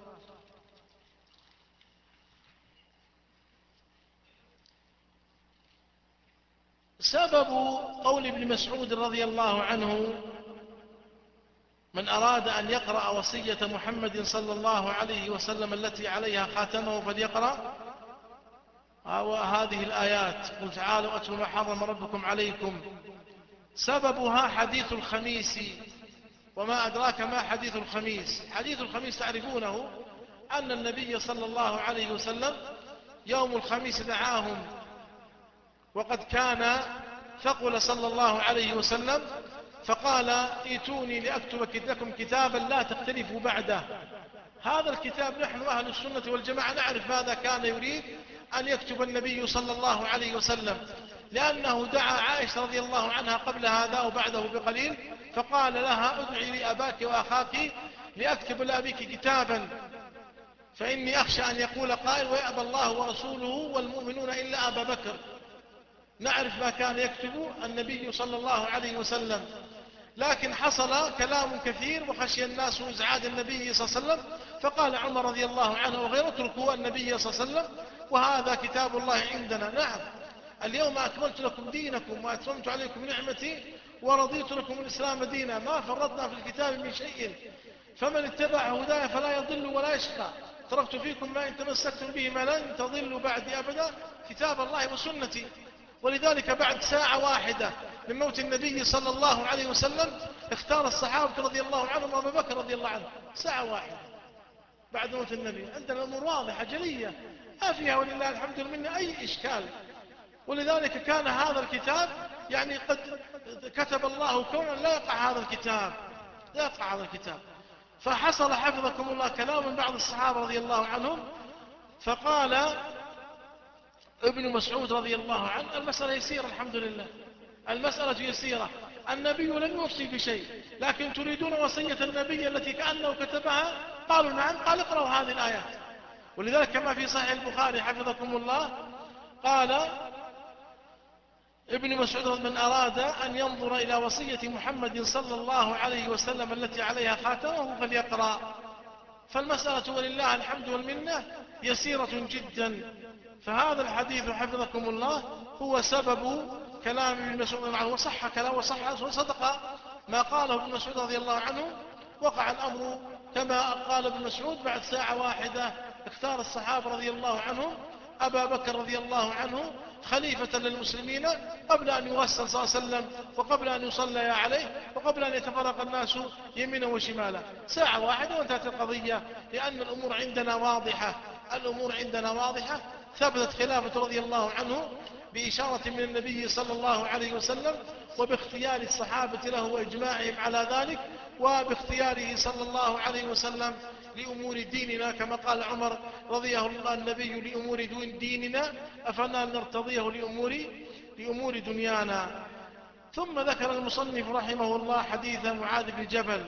سبب قول ابن مسعود رضي الله عنه: من أراد أن يقرأ وصية محمد صلى الله عليه وسلم التي عليها خاتمه فليقرأ هذه الآيات: قل تعالوا أتلوا ما حرم ربكم عليكم. سببها حديث الخميس. وما أدراك ما حديث الخميس؟ حديث الخميس تعرفونه، أن النبي صلى الله عليه وسلم يوم الخميس دعاهم، وقد كان ثقل صلى الله عليه وسلم، فقال: ائتوني لأكتب لكم كتابا لا تختلفوا بعده. هذا الكتاب نحن أهل السنة والجماعة نعرف ماذا كان يريد أن يكتب النبي صلى الله عليه وسلم، لأنه دعا عائشة رضي الله عنها قبل هذا وبعده بقليل، فقال لها: ادعي لأباك وأخاك لأكتب لأبيك كتابا، فإني أخشى أن يقول قائل ويأبى الله ورسوله والمؤمنون إلا أبا بكر. نعرف ما كان يكتب النبي صلى الله عليه وسلم، لكن حصل كلام كثير وخشي الناس إزعاج النبي صلى الله عليه وسلم، فقال عمر رضي الله عنه وغيره: اتركوا النبي صلى الله عليه وسلم وهذا كتاب الله عندنا. نعم، اليوم أكملت لكم دينكم وأتممت عليكم نعمتي ورضيت لكم الإسلام دينا، ما فرطنا في الكتاب من شيء، فمن اتبع هدايا فلا يضل ولا يشقى. تركت فيكم ما إن تمسكتم به ما لن تضلوا بعدي أبدا، كتاب الله وسنتي. ولذلك بعد ساعة واحدة من موت النبي صلى الله عليه وسلم اختار الصحابة رضي الله عنهم وأبو بكر رضي الله عنه، ساعة واحدة بعد موت النبي. عندنا الأمور واضحة جلية، ما فيها ولله الحمد لله أي إشكال. ولذلك كان هذا الكتاب يعني قد كتب الله كونا لا يقع هذا الكتاب، لا يقع هذا الكتاب. فحصل حفظكم الله كلام من بعض الصحابة رضي الله عنهم، فقال ابن مسعود رضي الله عنه: المسألة يسيرة الحمد لله، المسألة يسيرة، النبي لم يوصي بشيء، لكن تريدون وصية النبي التي كأنه كتبها؟ قالوا نعم. قال: اقرأوا هذه الآيات. ولذلك كما في صحيح البخاري حفظكم الله قال ابن مسعود: من أراد أن ينظر إلى وصية محمد صلى الله عليه وسلم التي عليها خاتمه فليقرأ. فالمسألة ولله الحمد والمنة يسيرة جدا. فهذا الحديث حفظكم الله هو سبب كلام ابن مسعود عنه، وصح كلام وصح وصدق ما قاله ابن مسعود رضي الله عنه. وقع الأمر كما قال ابن مسعود، بعد ساعة واحدة اختار الصحابة رضي الله عنهم أبا بكر رضي الله عنه خليفة للمسلمين، قبل أن يغسل صلى الله عليه وسلم، وقبل أن يصلي عليه، وقبل أن يتفرق الناس يمينا وشمالا. ساعة واحدة وانتهت القضية، لأن الأمور عندنا واضحة، الأمور عندنا واضحة. ثبتت خلافة رضي الله عنه بإشارة من النبي صلى الله عليه وسلم، وباختيار الصحابة له وإجماعهم على ذلك، وباختياره صلى الله عليه وسلم لأمور ديننا، كما قال عمر رضيه الله النبي: لأمور ديننا أفلا نرتضيه لأمور, لأمور دنيانا. ثم ذكر المصنف رحمه الله حديث معاذ بن جبل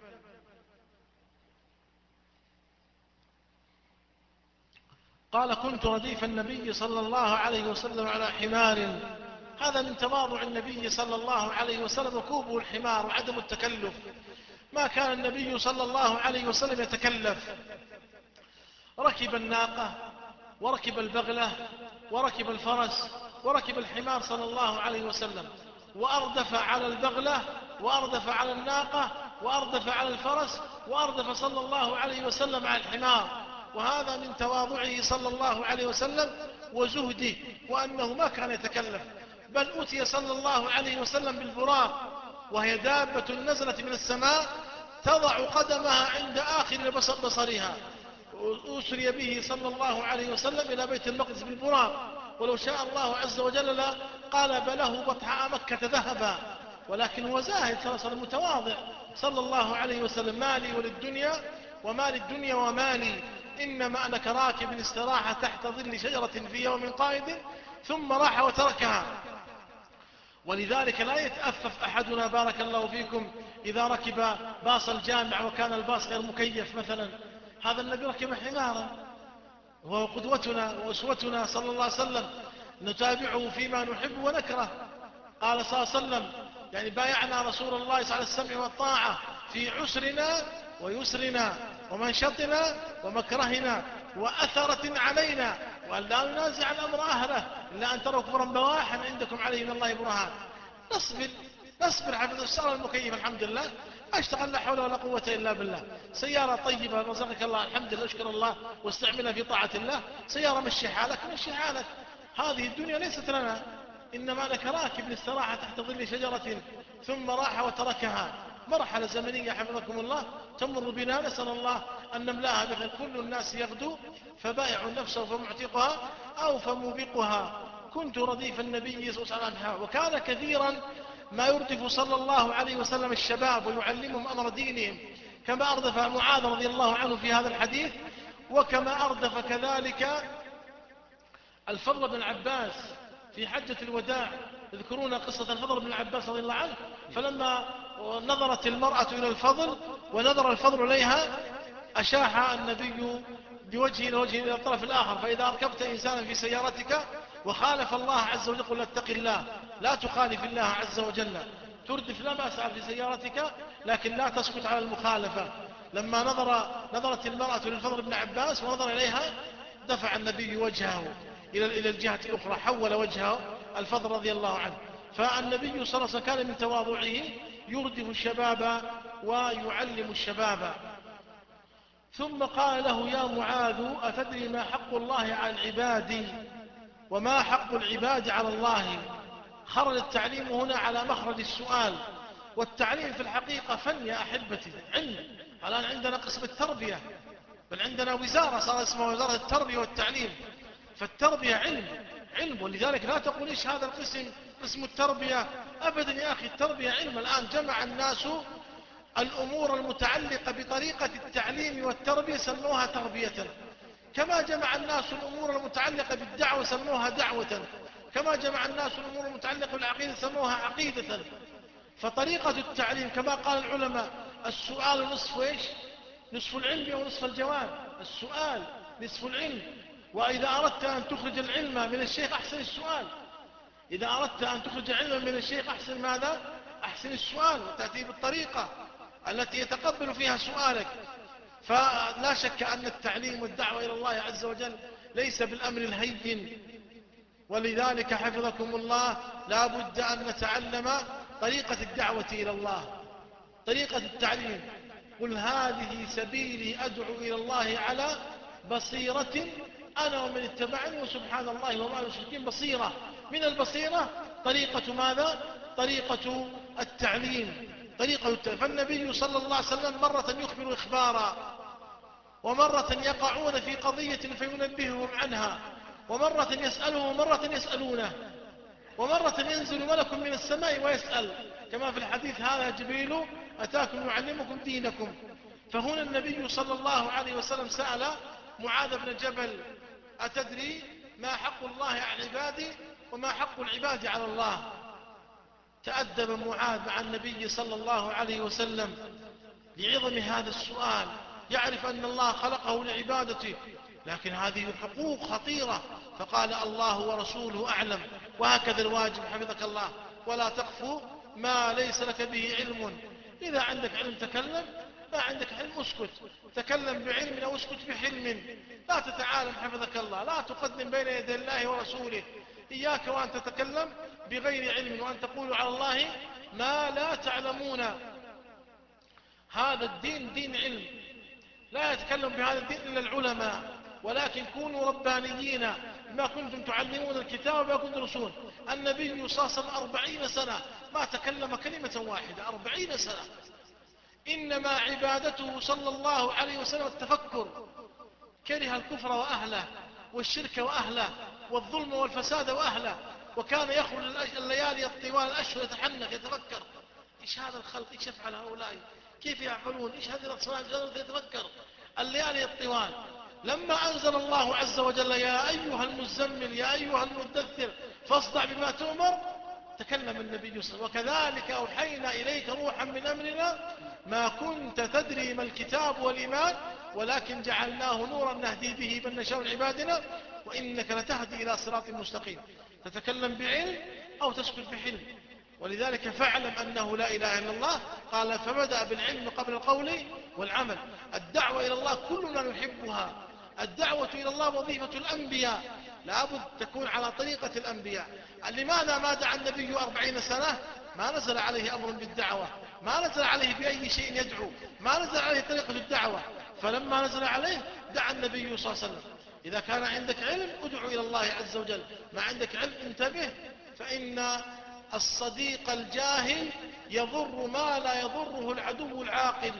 قال: كنت رديف النبي صلى الله عليه وسلم على حمار. هذا من تواضع النبي صلى الله عليه وسلم، ركوبه الحمار وعدم التكلف. ما كان النبي صلى الله عليه وسلم يتكلف، ركب الناقة وركب البغلة وركب الفرس وركب الحمار صلى الله عليه وسلم، وأردف على البغلة وأردف على الناقة وأردف على الفرس وأردف صلى الله عليه وسلم على الحمار. وهذا من تواضعه صلى الله عليه وسلم وزهده، وأنه ما كان يتكلف، بل أتي صلى الله عليه وسلم بالبراق، وهي دابة نزلت من السماء تضع قدمها عند آخر بصرها. أسري به صلى الله عليه وسلم إلى بيت المقدس بالبراق، ولو شاء الله عز وجل قالب له بطحاء مكة ذهبا، ولكن هو زاهد صلى الله عليه وسلم متواضع صلى الله عليه وسلم. مالي وللدنيا وما للدنيا ومالي، إنما أنا كراكب استراح تحت ظل شجرة في يوم قائد ثم راح وتركها. ولذلك لا يتأفف أحدنا بارك الله فيكم إذا ركب باص الجامع وكان الباص غير مكيف مثلا. هذا النبي ركب حمارا، وهو قدوتنا وأسوتنا صلى الله عليه وسلم، نتابعه فيما نحب ونكره. قال صلى الله عليه وسلم يعني بايعنا رسول الله على السمع والطاعة في عسرنا ويسرنا ومنشطنا ومكرهنا وأثرة علينا، وأن لا ننازع الأمر أهله إلا أن تروا كفرا بواحا عندكم عليه من الله برهان. نصبر نصبر حفظ السيارة المكيف الحمد لله، ما اشتغل لا حول ولا قوة إلا بالله. سيارة طيبة رزقك الله الحمد لله اشكر الله واستعملها في طاعة الله. سيارة مشي حالك مشي حالك، هذه الدنيا ليست لنا، إنما لك راكب استراح تحت ظل شجرة ثم راح وتركها. مرحلة زمنية حفظكم الله تمر بنا، نسأل الله أن نملاها بخير. كل الناس يغدو فبائع نفسه فمعتقها أو فموبقها. كنت رديف النبي صلى الله عليه وسلم، وكان كثيرا ما يردف صلى الله عليه وسلم الشباب ويعلمهم أمر دينهم، كما أردف معاذ رضي الله عنه في هذا الحديث، وكما أردف كذلك الفضل بن عباس في حجة الوداع. يذكرون قصة الفضل بن عباس رضي الله عنه، فلما نظرت المرأة إلى الفضل ونظر الفضل إليها أشاح النبي بوجهه إلى وجهه إلى الطرف الآخر. فإذا أركبت إنسانا في سيارتك وخالف الله عز وجل قل اتق الله، لا تخالف الله عز وجل، تردف لا بأس في سيارتك لكن لا تسقط على المخالفة. لما نظر نظرت المرأة للفضل بن عباس ونظر إليها دفع النبي وجهه إلى الجهة الأخرى، حول وجهه الفضل رضي الله عنه. فالنبي صلى الله عليه وسلم كان من تواضعه يردف الشباب ويعلم الشباب. ثم قال له يا معاذ أتدري ما حق الله على العباد وما حق العباد على الله؟ خرج التعليم هنا على مخرج السؤال، والتعليم في الحقيقة فن يا أحبتي، علم. الآن عندنا قسم التربية، بل عندنا وزارة صار اسمها وزارة التربية والتعليم. فالتربية علم علم ولذلك لا تقول إيش هذا القسم قسم التربية، أبدا يا أخي التربية علم. الآن جمع الناس الأمور المتعلقة بطريقة التعليم والتربية سموها تربية، كما جمع الناس الأمور المتعلقة بالدعوة سموها دعوة، كما جمع الناس الأمور المتعلقة بالعقيدة سموها عقيدة. فطريقة التعليم كما قال العلماء السؤال نصف إيش؟ نصف العلم ونصف الجواب. السؤال نصف العلم، وإذا أردت أن تخرج العلم من الشيخ أحسن السؤال. إذا أردت أن تخرج علما من الشيخ أحسن ماذا؟ أحسن السؤال، وتأتي بالطريقة التي يتقبل فيها سؤالك. فلا شك أن التعليم والدعوة إلى الله عز وجل ليس بالأمر الهين، ولذلك حفظكم الله لا بد أن نتعلم طريقة الدعوة إلى الله، طريقة التعليم. قل هذه سبيلي أدعو إلى الله على بصيرة أنا ومن اتبعني وسبحان الله وما المشركين. بصيرة، من البصيرة طريقة ماذا؟ طريقة التعليم، طريقة التعليم. فالنبي صلى الله عليه وسلم مرة يخبر إخبارا، ومرة يقعون في قضية فينبههم عنها، ومرة يسأله ومرة يسألونه، ومرة ينزل ملك من السماء ويسأل، كما في الحديث هذا جبريل أتاكم يعلمكم دينكم. فهنا النبي صلى الله عليه وسلم سأل معاذ بن جبل أتدري ما حق الله على العباد وما حق العباد على الله؟ تأدب معاذ مع النبي صلى الله عليه وسلم لعظم هذا السؤال، يعرف أن الله خلقه لعبادته، لكن هذه حقوق خطيرة. فقال الله ورسوله أعلم. وهكذا الواجب حفظك الله، ولا تقف ما ليس لك به علم. إذا عندك علم تكلم، ما عندك علم اسكت، تكلم بعلم أو اسكت بحلم. لا تتعالم حفظك الله، لا تقدم بين يدي الله ورسوله. إياك وأن تتكلم بغير علم وأن تقول على الله ما لا تعلمون. هذا الدين دين علم، لا يتكلم بهذا الدين إلا العلماء. ولكن كونوا ربانيين بما كنتم تعلمون الكتاب وما كنتم تدرسون. النبي صلى الله عليه وسلم أربعين سنة ما تكلم كلمة واحدة، أربعين سنة. إنما عبادته صلى الله عليه وسلم التفكر، كره الكفر وأهله والشرك وأهله والظلم والفساد وأهله، وكان يخرج الليالي الطوال الأشهر يتحنك يتفكر: إيش هذا الخلق، إيش يفعل هؤلاء، كيف يعقلون، إيش هذه الأطفال، يتفكر الليالي الطوال. لما أنزل الله عز وجل: يا أيها المزمل يا أيها المدثر فاصدع بما تؤمر، تكلم النبي صلى الله عليه وسلم: وكذلك أوحينا إليك روحا من أمرنا ما كنت تدري ما الكتاب والإيمان ولكن جعلناه نورا نهدي به من نشاء من عبادنا وإنك لتهدي إلى صراط مستقيم. تتكلم بعلم أو تسكت بحلم. ولذلك فاعلم أنه لا إله إلا الله. قال: فبدأ بالعلم قبل القول والعمل. الدعوة إلى الله كلنا نحبها. الدعوة إلى الله وظيفة الأنبياء، لابد تكون على طريقة الأنبياء. لماذا ما دعا النبي أربعين سنة؟ ما نزل عليه أمر بالدعوة، ما نزل عليه بأي شيء يدعو، ما نزل عليه طريقة الدعوة. فلما نزل عليه دعا النبي صلى الله عليه وسلم. إذا كان عندك علم ادعو إلى الله عز وجل، ما عندك علم انتبه، فإن الصديق الجاهل يضر ما لا يضره العدو العاقل.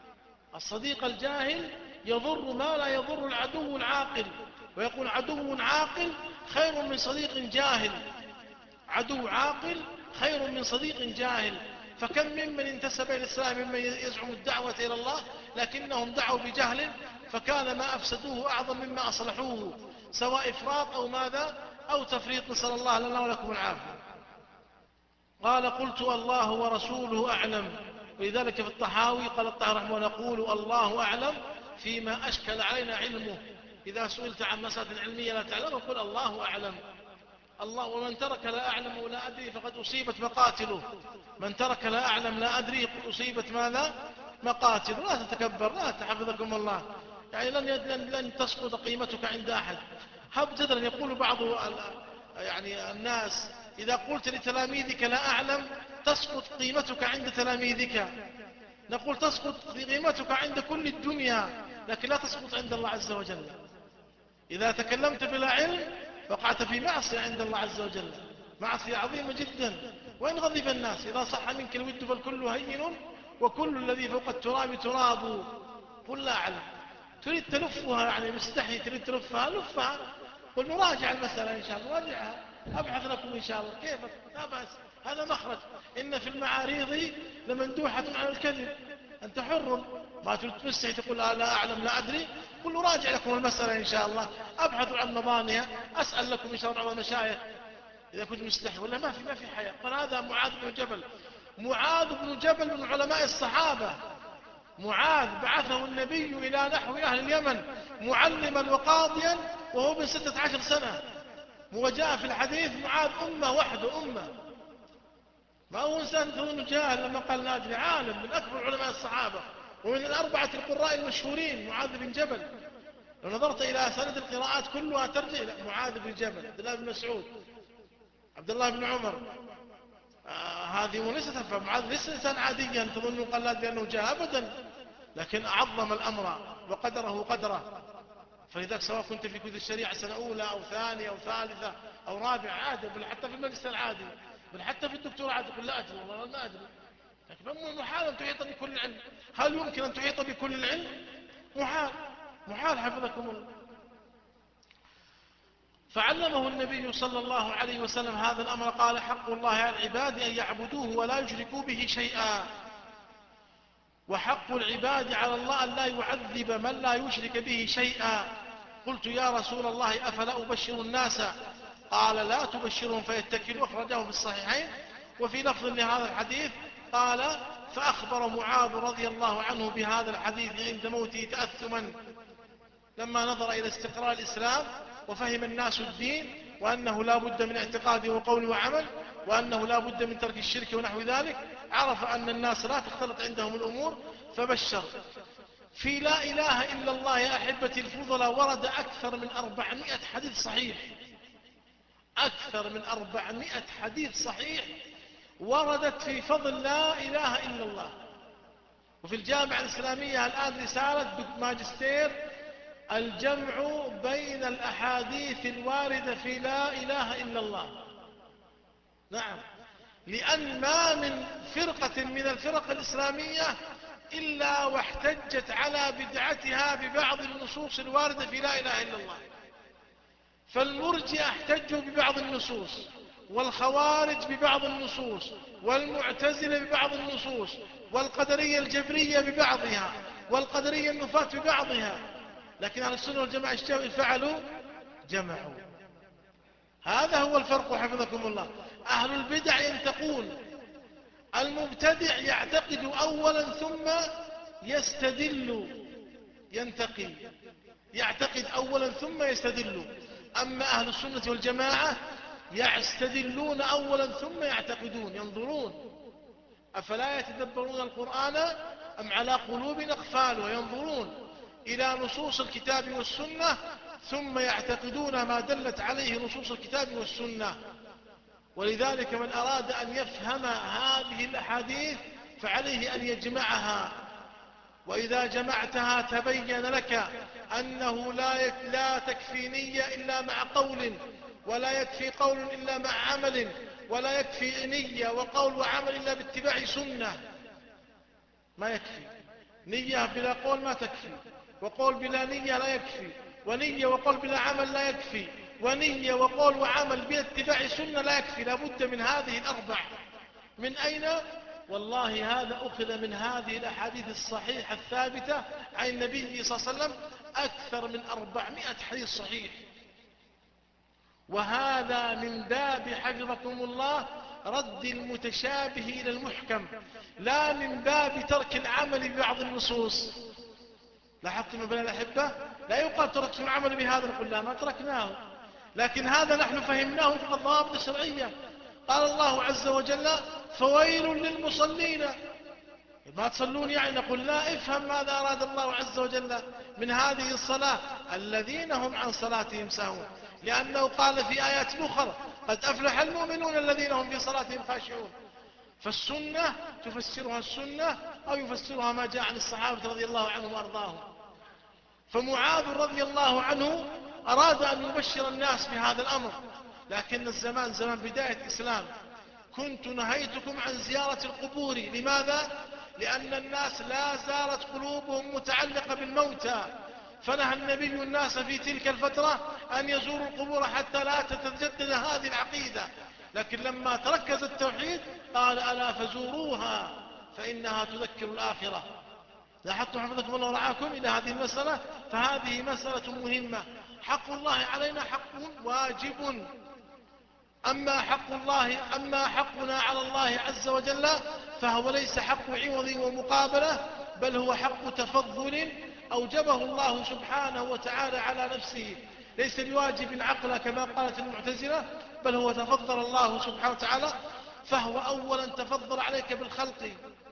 الصديق الجاهل يضر ما لا يضر العدو العاقل. ويقول: عدو عاقل خير من صديق جاهل. عدو عاقل خير من صديق جاهل. فكم ممن انتسب إلى الإسلام ممن يزعم الدعوة إلى الله لكنهم دعوا بجهل، فكان ما أفسدوه أعظم مما أصلحوه، سواء إفراط أو ماذا أو تفريط، نسأل الله لنا ولكم العافية. قال: قلت: الله ورسوله أعلم. ولذلك في الطحاوي قال الطحاوي رحمه الله: نقول الله أعلم فيما أشكل علينا علمه. إذا سئلت عن مسألة علمية لا تعلم قل الله أعلم. الله: ومن ترك لا أعلم ولا أدري فقد أصيبت مقاتله. من ترك لا أعلم لا أدري قد أصيبت ماذا؟ مقاتله. لا تتكبر، لا تحفظكم الله، يعني لن, لن, لن تسقط قيمتك عند أحد. هب جدلا يقول بعض يعني الناس: إذا قلت لتلاميذك لا أعلم تسقط قيمتك عند تلاميذك. نقول: تسقط قيمتك عند كل الدنيا لكن لا تسقط عند الله عز وجل. إذا تكلمت بلا علم وقعت في معصية عند الله عز وجل، معصية عظيمة جدا. وإن غضب الناس: إذا صح منك الود فالكل هين وكل الذي فوق التراب تراب. قل لا أعلم. تريد تلفها، يعني مستحي تريد تلفها، لفها. قل نراجع المسألة إن شاء الله، نراجعها، أبحث لكم إن شاء الله كيف، لا بأس، هذا مخرج. إن في المعاريض لمندوحة عن الكذب. أنت حر، ما تريد تمسحي تقول لا أعلم لا أدري. قل نراجع لكم المسألة إن شاء الله، أبحث عن مضانها، أسأل لكم إن شاء الله بعض المشايخ إذا كنت مستحي ولا ما في ما في حياة. قال: هذا معاذ بن جبل. معاذ بن جبل من علماء الصحابة. معاذ بعثه النبي إلى نحو أهل اليمن معلما وقاضيا وهو من ستة عشر سنة. وجاء في الحديث: معاذ أمة وحده، أمة. ما هو إنسان تظن جاهل لما قال لا أدري، عالم من أكبر علماء الصحابة ومن الأربعة القراء المشهورين معاذ بن جبل. لو نظرت إلى سند القراءات كلها ترجع إلى معاذ بن جبل، عبد الله بن مسعود، عبد الله بن عمر. آه هذه وليست فمعاذ ليس إنسان عاديا تظن قال لا أدري أنه جاء أبدا، لكن عظم الأمر وقدره قدره. فلذلك سواء كنت في كتب الشريعة سنة أولى أو ثانية أو ثالثة أو رابعة عادي، بل حتى في الماجستير عادي، بل حتى في الدكتوراه عادي تقول لا أدري والله ما أدري. لكن محال أن تحيط بكل العلم. هل يمكن أن تحيط بكل العلم؟ محال، محال حفظكم الله. فعلمه النبي صلى الله عليه وسلم هذا الأمر. قال: حق الله على العباد أن يعبدوه ولا يشركوا به شيئا، وحق العباد على الله أن لا يعذب من لا يشرك به شيئا. قلت: يا رسول الله أفلا أبشر الناس؟ قال: لا تبشرهم فيتكلوا. أخرجه في الصحيحين. وفي لفظ لهذا الحديث قال: فأخبر معاذ رضي الله عنه بهذا الحديث عند موته تأثما، لما نظر إلى استقرار الإسلام وفهم الناس الدين وأنه لا بد من اعتقاد وقول وعمل، وأنه لا بد من ترك الشرك ونحو ذلك. عرف أن الناس لا تختلط عندهم الأمور فبشر. في لا إله إلا الله يا أحبتي الفضلاء ورد أكثر من أربعمائة حديث صحيح. أكثر من أربعمائة حديث صحيح وردت في فضل لا إله إلا الله. وفي الجامعة الإسلامية الآن رسالة ماجستير: الجمع بين الأحاديث الواردة في لا إله إلا الله. نعم، لأن ما من فرقة من الفرق الإسلامية إلا واحتجت على بدعتها ببعض النصوص الواردة في لا إله إلا الله. فالمرجئة احتجوا ببعض النصوص، والخوارج ببعض النصوص، والمعتزلة ببعض النصوص، والقدرية الجبرية ببعضها، والقدرية النفاة ببعضها. لكن أهل السنة والجماعة فعلوا جمعوا. هذا هو الفرق حفظكم الله. أهل البدع ينتقون، المبتدع يعتقد أولا ثم يستدل، ينتقي، يعتقد أولا ثم يستدل. أما أهل السنة والجماعة يستدلون أولا ثم يعتقدون، ينظرون أفلا يتدبرون القرآن أم على قلوب أقفالها، ينظرون إلى نصوص الكتاب والسنة ثم يعتقدون ما دلت عليه نصوص الكتاب والسنة. ولذلك من أراد أن يفهم هذه الأحاديث فعليه أن يجمعها، وإذا جمعتها تبين لك أنه لا لا تكفي نية إلا مع قول، ولا يكفي قول إلا مع عمل، ولا يكفي نية وقول وعمل إلا باتباع سنة. ما يكفي نية بلا قول، ما تكفي، وقول بلا نية لا يكفي، ونية وقول بلا عمل لا يكفي، ونية وقول وعمل بلا اتباع سنة لا يكفي. لا بد من هذه الأربع. من أين؟ والله هذا أخذ من هذه الأحاديث الصحيحة الثابتة عن النبي صلى الله عليه وسلم، أكثر من أربعمائة حديث صحيح. وهذا من باب حفظكم الله رد المتشابه إلى المحكم، لا من باب ترك العمل ببعض النصوص. لاحظتم بين الأحبة؟ لا يقال تركت العمل بهذا، نقول لا، ما تركناه، لكن هذا نحن فهمناه في الضوابط الشرعية. قال الله عز وجل فويل للمصلين، ما تصلون يعني، نقول لا، افهم ماذا أراد الله عز وجل من هذه الصلاة، الذين هم عن صلاتهم ساهون. لأنه قال في آيات أخرى قد أفلح المؤمنون الذين هم في صلاتهم خاشعون. فالسنة تفسرها السنة أو يفسرها ما جاء عن الصحابة رضي الله عنهم وأرضاهم. فمعاذ رضي الله عنه أراد أن يبشر الناس بهذا الأمر، لكن الزمان زمان بداية إسلام. كنت نهيتكم عن زيارة القبور. لماذا؟ لأن الناس لا زالت قلوبهم متعلقة بالموتى، فنهى النبي الناس في تلك الفترة أن يزوروا القبور حتى لا تتجدد هذه العقيدة. لكن لما تركز التوحيد قال ألا فزوروها فإنها تذكر الآخرة. لاحظتم حفظكم الله ورعاكم إلى هذه المسألة؟ فهذه مسألة مهمة. حق الله علينا حق واجب، أما حق الله أما حقنا على الله عز وجل فهو ليس حق عوض ومقابلة، بل هو حق تفضل أوجبه الله سبحانه وتعالى على نفسه، ليس بواجب عقلا كما قالت المعتزلة، بل هو تفضل الله سبحانه وتعالى. فهو أولا تفضل عليك بالخلق،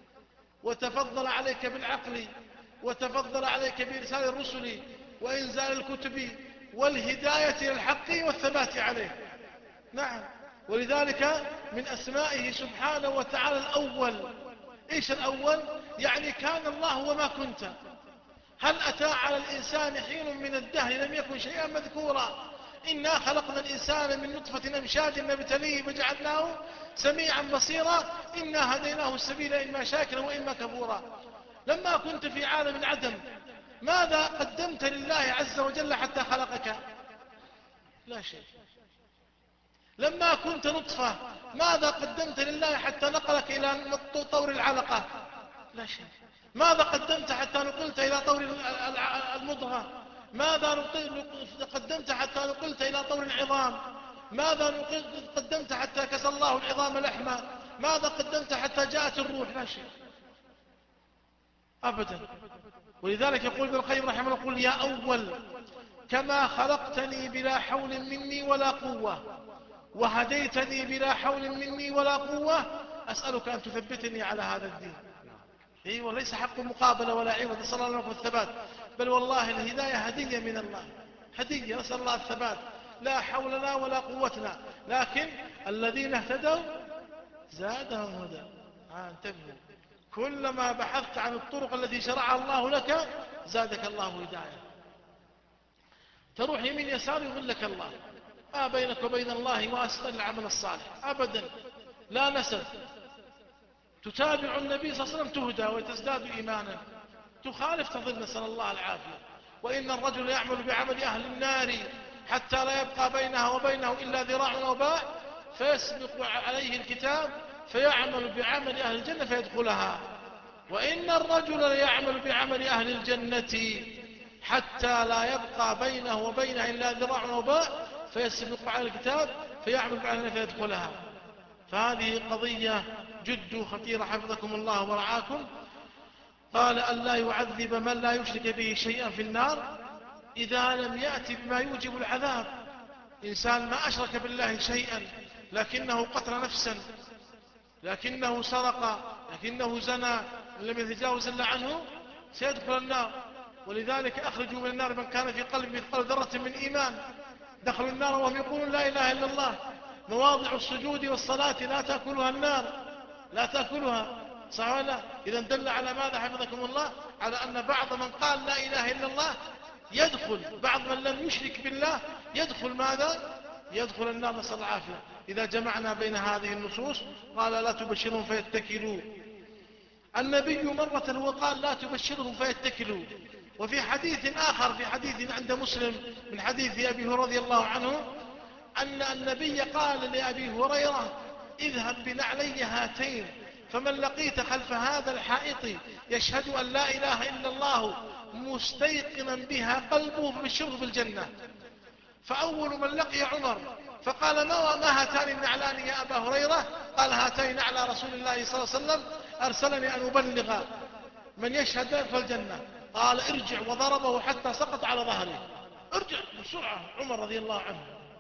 وتفضل عليك بالعقل، وتفضل عليك بإرسال الرسل وإنزال الكتب والهداية إلى الحق والثبات عليه. نعم، ولذلك من أسمائه سبحانه وتعالى الأول. إيش الأول؟ يعني كان الله وما كنت. هل أتى على الإنسان حين من الدهر لم يكن شيئا مذكورا؟ إنا خلقنا الإنسان من نطفة أمشاج نبتليه فجعلناه سميعا بصيرا إنا هديناه السبيل إما شاكرا وإما كفورا. لما كنت في عالم العدم ماذا قدمت لله عز وجل حتى خلقك؟ لا شيء. لما كنت نطفة ماذا قدمت لله حتى نقلك إلى طور العلقة؟ لا شيء. ماذا قدمت حتى نقلت إلى طور المضغة؟ ماذا قدمت حتى نقلت إلى طور العظام؟ ماذا قدمت حتى كسى الله العظام لحما؟ ماذا قدمت حتى جاءت الروح؟ لا شيء أبدا. ولذلك يقول ابن القيم رحمه الله يقول يا أول كما خلقتني بلا حول مني ولا قوة، وهديتني بلا حول مني ولا قوة، أسألك أن تثبتني على هذا الدين. أيوة، ليس حق مقابلة ولا عوض، نسأل الله لكم الثبات، بل والله الهداية هدية من الله، هدية، نسأل الله الثبات، لا حولنا ولا قوتنا. لكن الذين اهتدوا زادهم هدى. آه انتبهوا، كلما بحثت عن الطرق التي شرعها الله لك زادك الله هداية. تروح يمين يسار يظلك الله، ما بينك وبين الله واسطة العمل الصالح أبدا، لا نسب. تتابع النبي صلى الله عليه وسلم تهدى وتزداد إيمانا، تخالف تضل، نسأل الله العافية. وإن الرجل يعمل بعمل أهل النار حتى لا يبقى بينها وبينه إلا ذراع وباع، فيسبق عليه الكتاب فيعمل بعمل أهل الجنة فيدخلها. وإن الرجل ليعمل بعمل أهل الجنة حتى لا يبقى بينه وبينها إلا ذراع وباع، فيسبق على الكتاب فيعمل بعمل الجنة فيدخلها. فهذه قضية جد خطيرة حفظكم الله ورعاكم. قال أن لا يعذب من لا يشرك به شيئا في النار إذا لم يأتي بما يوجب العذاب. إنسان ما أشرك بالله شيئا لكنه قتل نفسا، لكنه سرق، لكنه زنى، لم يتجاوز إلا عنه سيدخل النار. ولذلك أخرجوا من النار من كان في قلب مثقال ذرة من إيمان. دخلوا النار وهم يقولون لا إله إلا الله. مواضع السجود والصلاة لا تأكلها النار، لا تأكلها، صح ولا لا؟ إذا دل على ماذا حفظكم الله؟ على أن بعض من قال لا إله إلا الله يدخل، بعض من لم يشرك بالله يدخل ماذا؟ يدخل النار، نسأل العافية. إذا جمعنا بين هذه النصوص قال لا تبشرهم فيتكلوا. النبي مرة هو قال لا تبشرهم فيتكلوا، وفي حديث آخر، في حديث عند مسلم من حديث أبي هريرة رضي الله عنه، أن النبي قال لأبي هريرة اذهب بنعلي هاتين، فمن لقيت خلف هذا الحائط يشهد أن لا إله إلا الله مستيقنا بها قلبه فبشره بالجنة. فأول من لقي عمر فقال ما ما هاتان النعلان يا أبا هريرة؟ قال هاتين نعلى رسول الله صلى الله عليه وسلم أرسلني أن أبلغ من يشهد لا يدخل الجنة. قال ارجع، وضربه حتى سقط على ظهره. ارجع بسرعة عمر رضي الله عنه.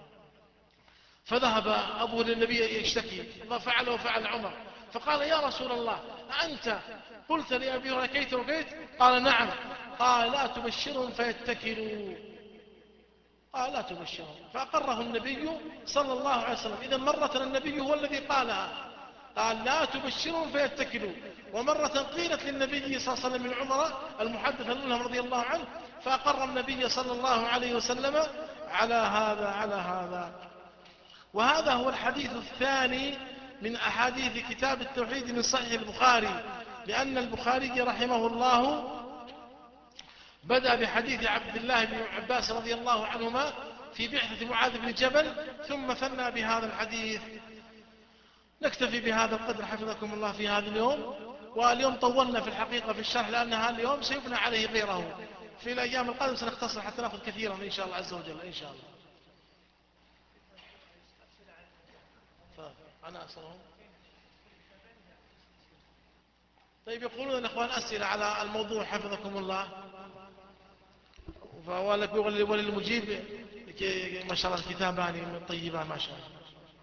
فذهب أبوه للنبي يشتكي ما فعل وفعل عمر، فقال يا رسول الله أنت قلت لأبي هريرة كيت وكيت؟ قال نعم. قال لا تبشرهم فيتكلوا، قال لا تبشرهم، فأقره النبي صلى الله عليه وسلم. إذا مرة النبي هو الذي قالها، قال لا تبشرهم فيتكلوا. ومرة قيلت للنبي صلى الله عليه وسلم من عمر المحدث لهم رضي الله عنه، فأقر النبي صلى الله عليه وسلم على هذا على هذا. وهذا هو الحديث الثاني من أحاديث كتاب التوحيد من صحيح البخاري، لأن البخاري رحمه الله بدأ بحديث عبد الله بن عباس رضي الله عنهما في بعثة معاذ بن جبل، ثم ثنى بهذا الحديث. نكتفي بهذا القدر حفظكم الله في هذا اليوم. واليوم طولنا في الحقيقة في الشرح، لأن هذا اليوم سيبنى عليه غيره. في الأيام القادمة سنختصر حتى نأخذ كثيرا إن شاء الله عز وجل إن شاء الله. أنا أصلهم. طيب يقولون الأخوان أسئلة على الموضوع حفظكم الله، فأولك وللمجيب ما شاء الله الكتابان طيبة ما شاء الله.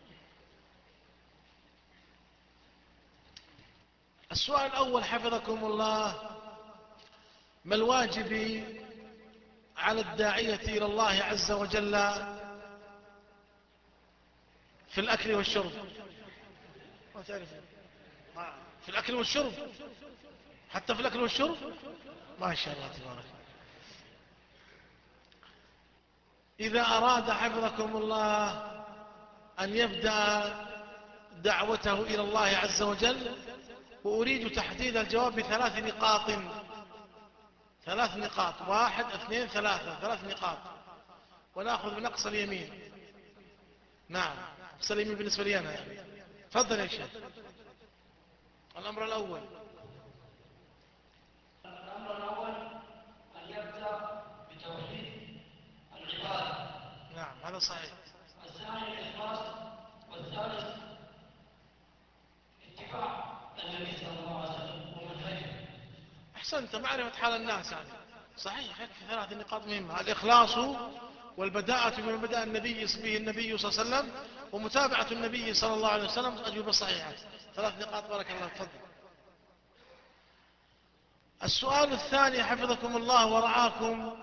السؤال الأول حفظكم الله: ما الواجب على الداعية إلى الله عز وجل في الأكل والشرب؟ ما تعرف في الأكل والشرب، حتى في الأكل والشرب ما شاء الله تبارك. إذا أراد حفظكم الله أن يبدأ دعوته إلى الله عز وجل، وأريد تحديد الجواب بثلاث نقاط، ثلاث نقاط، واحد اثنين ثلاثة، ثلاث نقاط، ونأخذ من أقصى اليمين. نعم أقصى اليمين بالنسبة لي أنا يعني. تفضل يا شيخ. الأمر الأول الأمر الأول أن يبدأ بتوحيد العبادة. نعم هذا صحيح. الثاني الإخلاص، والثالث اتباع النبي صلى الله عليه وسلم ومنهجه. أحسنت، معرفة حال الناس يعني. صحيح، يكفي ثلاث نقاط مهمة: الإخلاص، والبداءة بما بدأ النبي به النبي صلى الله عليه وسلم، ومتابعة النبي صلى الله عليه وسلم. أجوبة صحيحة، ثلاث نقاط بارك الله. تفضل. السؤال الثاني حفظكم الله ورعاكم: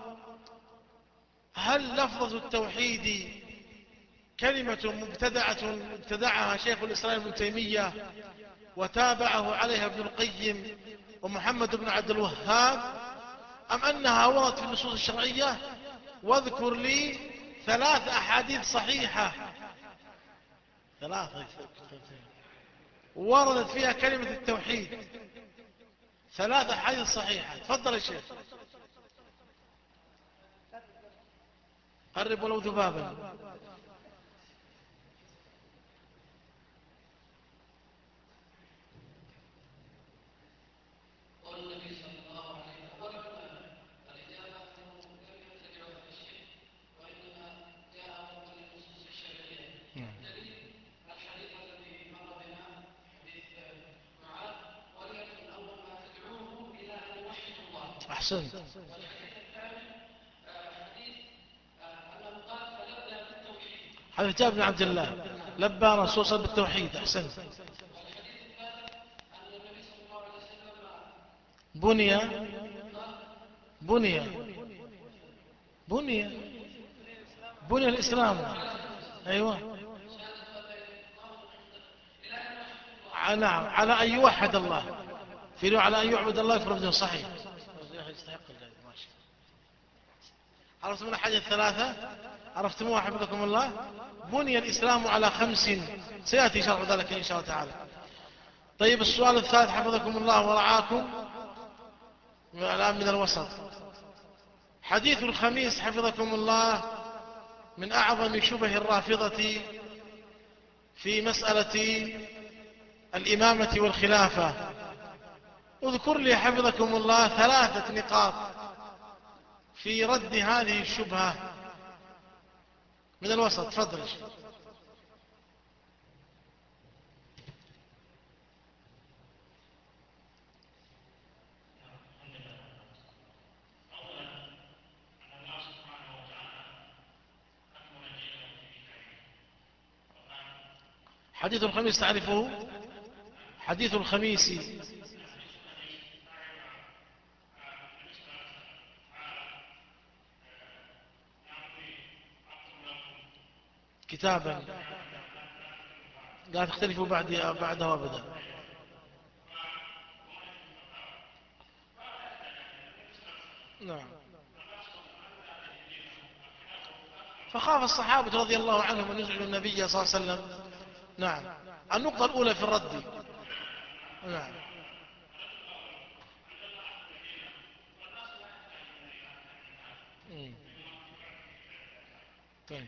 هل لفظة التوحيد كلمة مبتدعة ابتدعها شيخ الإسلام ابن تيمية وتابعه عليها ابن القيم ومحمد بن عبد الوهاب، أم أنها وردت في النصوص الشرعية؟ واذكر لي ثلاث أحاديث صحيحة. ثلاثة وردت فيها كلمة التوحيد ثلاث أحاديث صحيحة. تفضل يا شيخ. قرب ولو ذبابا. أحسنت. حديث جابر بن عبد الله لبى رسول صلى بالتوحيد. أحسنت. بني بني بني بني الإسلام. أيوة. نعم، على أن يوحد الله، في رواية على أن يعبد الله يفرد. صحيح. يستحق الجائزة. ماشي. عرفتم الحاجة الثلاثة؟ عرفتموها حفظكم الله؟ بني الإسلام على خمس، سيأتي شرح ذلك إن شاء الله تعالى. طيب السؤال الثالث حفظكم الله ورعاكم الآن من الوسط. حديث الخميس حفظكم الله من أعظم شبه الرافضة في مسألة الإمامة والخلافة. اذكر لي حفظكم الله ثلاثة نقاط في رد هذه الشبهة من الوسط. تفضل. حديث الخميس تعرفه؟ حديث الخميس كتابا لا تختلفوا بعد بعده أبدا. نعم. فخاف الصحابة رضي الله عنهم أن يزعلوا النبي صلى الله عليه وسلم. نعم. النقطة الأولى في الرد. نعم. طيب.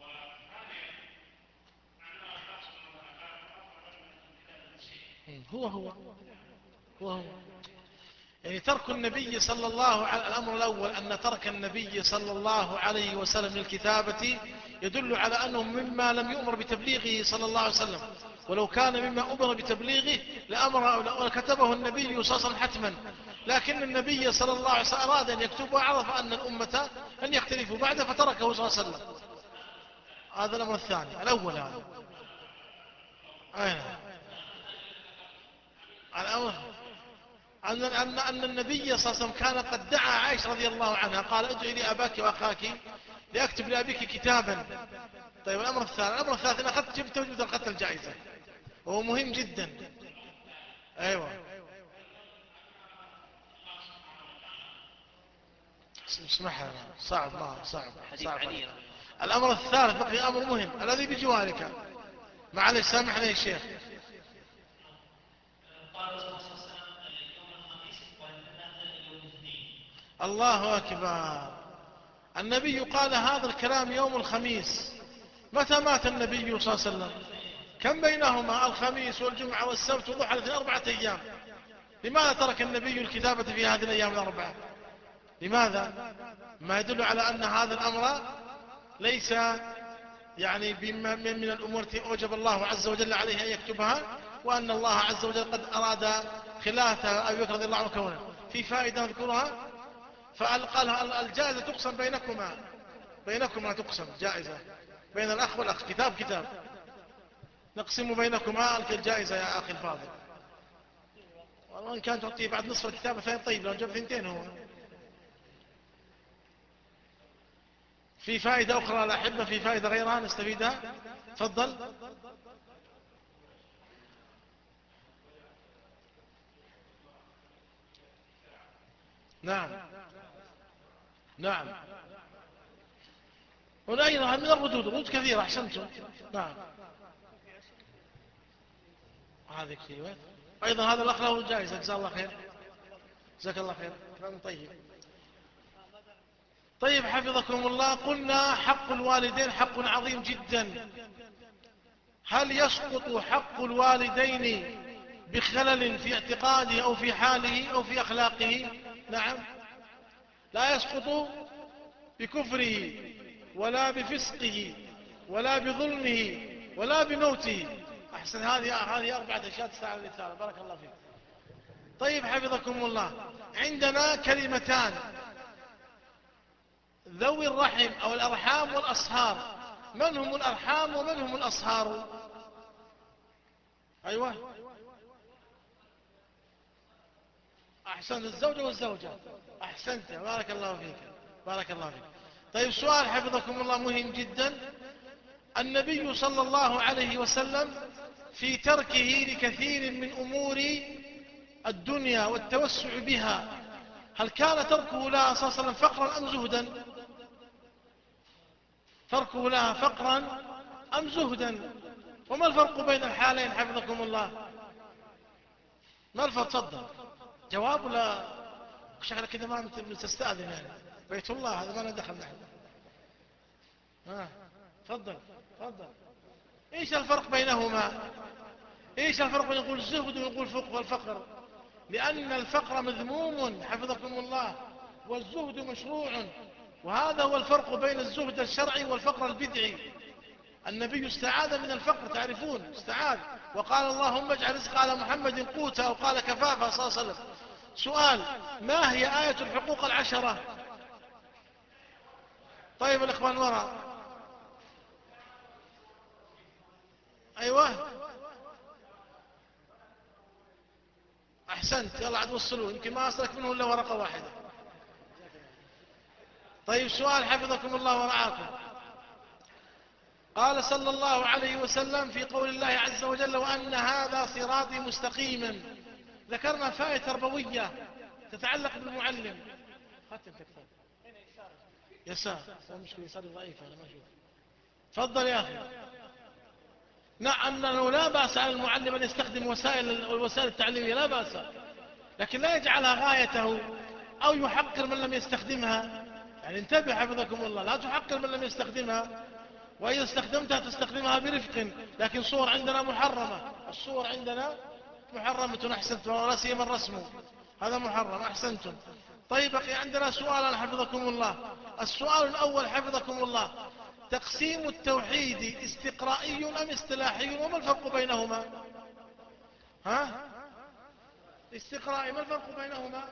هو هو هو هو يعني ترك النبي صلى الله عليه الأمر الأول أن ترك النبي صلى الله عليه وسلم للكتابة يدل على أنه مما لم يؤمر بتبليغه صلى الله عليه وسلم، ولو كان مما أمر بتبليغه لأمر ولكتبه النبي صلى الله عليه وسلم حتما، لكن النبي صلى الله عليه وسلم أراد أن يكتب وعرف أن الأمة أن يختلفوا بعده فتركه صلى الله عليه وسلم. هذا الأمر الثاني. الأول هذا أين الأمر أن, أن, أن النبي صلى الله عليه وسلم كان قد دعا عائشة رضي الله عنها قال ادعي لي أباك وأخاك لأكتب لأبيك كتابا. طيب الأمر الثالث الأمر الثالث إن أخذت جبت وجبت أخذت الجائزة، وهو مهم جدا. أيوة. اسمحها صعب ما صعب, صعب. الأمر الثالث بقي أمر مهم الذي بجوارك. معلش سامحنا يا شيخ. الله أكبر. النبي قال هذا الكلام يوم الخميس. متى مات النبي صلى الله عليه وسلم؟ كم بينهما الخميس والجمعة والسبت وضحى الاثنين أربعة أيام. لماذا ترك النبي الكتابة في هذه الأيام الأربعة؟ لماذا؟ ما يدل على أن هذا الأمر ليس يعني من الأمور التي أوجب الله عز وجل عليه أن يكتبها، وأن الله عز وجل قد أراد خلافة أبي بكر رضي الله عنه كونه. في فائدة نذكرها. فقال الجائزة تقسم بينكما بينكما تقسم جائزة بين الأخ والأخ كتاب كتاب نقسم بينكما الجائزة يا أخي الفاضل. والله إن كان تعطيه بعد نصف الكتاب فين طيب لو جاب ثنتين هو. في فائدة أخرى الأحبة، في فائدة غيرها نستفيدها. تفضل. نعم نعم. وأيضا من الردود ردود كثيرة. أحسنتم. نعم. هذه كثير. أيضا هذا الأخ له جائزة، جزاه الله خير، جزاك الله خير، كلام طيب. طيب حفظكم الله، قلنا حق الوالدين حق عظيم جدا. هل يسقط حق الوالدين بخلل في اعتقاده أو في حاله أو في أخلاقه؟ نعم، لا يسقط بكفره ولا بفسقه ولا بظلمه ولا بموته. أحسن، هذه هذه أربعة أشياء تستعمل الإثارة، بارك الله فيك. طيب حفظكم الله، عندنا كلمتان: ذوي الرحم أو الأرحام والأصهار. من هم الأرحام ومن هم الأصهار؟ أيوة، أحسنت، الزوجة والزوجة، أحسنت، بارك الله فيك، بارك الله فيك. طيب سؤال حفظكم الله مهم جدا: النبي صلى الله عليه وسلم في تركه لكثير من أمور الدنيا والتوسع بها، هل كان تركه لها صلى الله عليه وسلم فقرا أم زهدا؟ تركه لها فقرا أم زهدا؟ وما الفرق بين الحالين حفظكم الله؟ ما الفرق؟ تفضل جواب. ولا شغلة كذا ما تستأذن يعني؟ بيت الله هذا ما ندخل نحن. ها تفضل تفضل. ايش الفرق بينهما؟ ايش الفرق بين نقول الزهد ونقول فقه والفقر؟ لأن الفقر مذموم حفظكم الله، والزهد مشروع، وهذا هو الفرق بين الزهد الشرعي والفقر البدعي. النبي استعاذ من الفقر، تعرفون، استعاذ وقال اللهم اجعل رزق على محمد قوتا، أو قال كفافا صلى الله عليه وسلم. سؤال: ما هي آية الحقوق العشرة؟ طيب الإخوان وراء. أيوة أحسنت، يلا عاد وصلوا، يمكن ما أصلك منه إلا ورقة واحدة. طيب سؤال حفظكم الله ورعاكم: قال صلى الله عليه وسلم في قول الله عز وجل وأن هذا صراطي مستقيما، ذكرنا فائدة تربوية تتعلق بالمعلم. يسار، مشكلة يسار ضعيفة أنا ما أشوف. تفضل يا أخي. نعم، أنه لا بأس على المعلم أن يستخدم وسائل الوسائل التعليمية، لا بأس، لكن لا يجعلها غايته أو يحقر من لم يستخدمها. يعني انتبه حفظكم الله، لا تحقر من لم يستخدمها، وإذا استخدمتها تستخدمها برفق. لكن صور عندنا محرمة، الصور عندنا محرمة، أحسنتم، ولا سيما الرسم هذا محرم، أحسنتم. طيب بقي عندنا سؤال حفظكم الله. السؤال الأول حفظكم الله: تقسيم التوحيد استقرائي أم اصطلاحي، وما الفرق بينهما؟ ها استقرائي، ما الفرق بينهما؟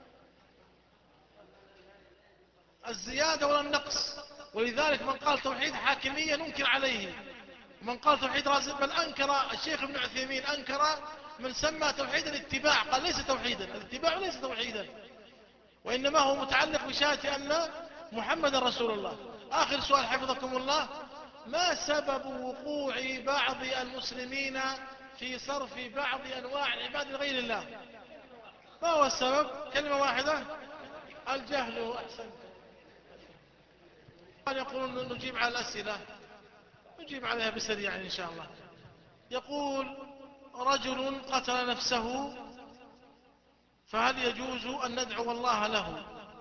الزيادة ولا النقص. ولذلك من قال توحيد حاكمية ننكر عليه، من قال توحيد رازق، بل أنكر الشيخ ابن عثيمين، أنكر من سمى توحيد الاتباع، قال ليس توحيدا، الاتباع ليس توحيدا، وإنما هو متعلق بشهادة أن محمد رسول الله. آخر سؤال حفظكم الله: ما سبب وقوع بعض المسلمين في صرف بعض أنواع العباد لغير الله؟ ما هو السبب؟ كلمة واحدة: الجهل. أحسن. يقولون نجيب على الأسئلة، نجيب عليها بسريع إن شاء الله. يقول: رجل قتل نفسه، فهل يجوز أن ندعو الله له؟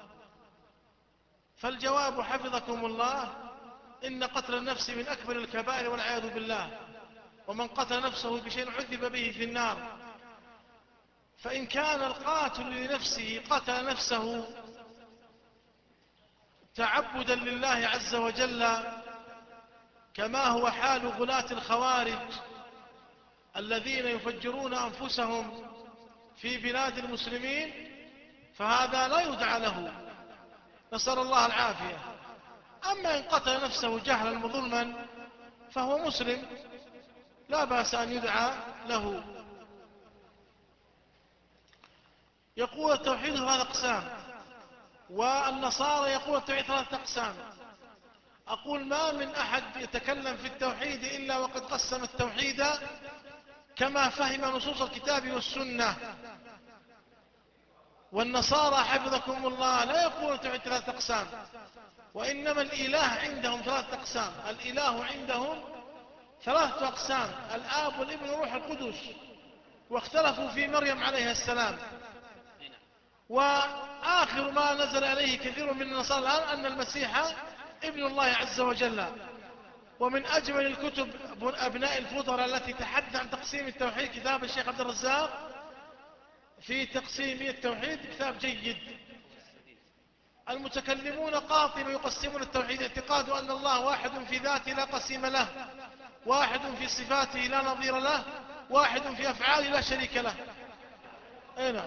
فالجواب حفظكم الله: إن قتل النفس من أكبر الكبائر والعياذ بالله، ومن قتل نفسه بشيء عذب به في النار. فإن كان القاتل لنفسه قتل نفسه تعبدا لله عز وجل، كما هو حال غلاة الخوارج الذين يفجرون أنفسهم في بلاد المسلمين، فهذا لا يدعى له، نسأل الله العافية. أما إن قتل نفسه جهلا وظلما فهو مسلم، لا بأس أن يدعى له. يقول التوحيد ثلاث أقسام، والنصارى يقول التوحيد ثلاث أقسام. أقول: ما من أحد يتكلم في التوحيد إلا وقد قسم التوحيد كما فهم نصوص الكتاب والسنة. والنصارى حفظكم الله لا يقولون التوحيد ثلاث أقسام، وإنما الإله عندهم ثلاث أقسام. الإله عندهم ثلاثة أقسام: الآب والابن والروح القدس. واختلفوا في مريم عليها السلام. وآخر ما نزل عليه كثير من النصارى الآن أن المسيح ابن الله عز وجل. ومن أجمل الكتب أبناء الفضل التي تحدث عن تقسيم التوحيد كتاب الشيخ عبد الرزاق في تقسيم التوحيد، كتاب جيد. المتكلمون قاطبة يقسمون التوحيد: اعتقاد أن الله واحد في ذاته لا قسيم له، واحد في صفاته لا نظير له، واحد في أفعاله لا شريك له. أي نعم.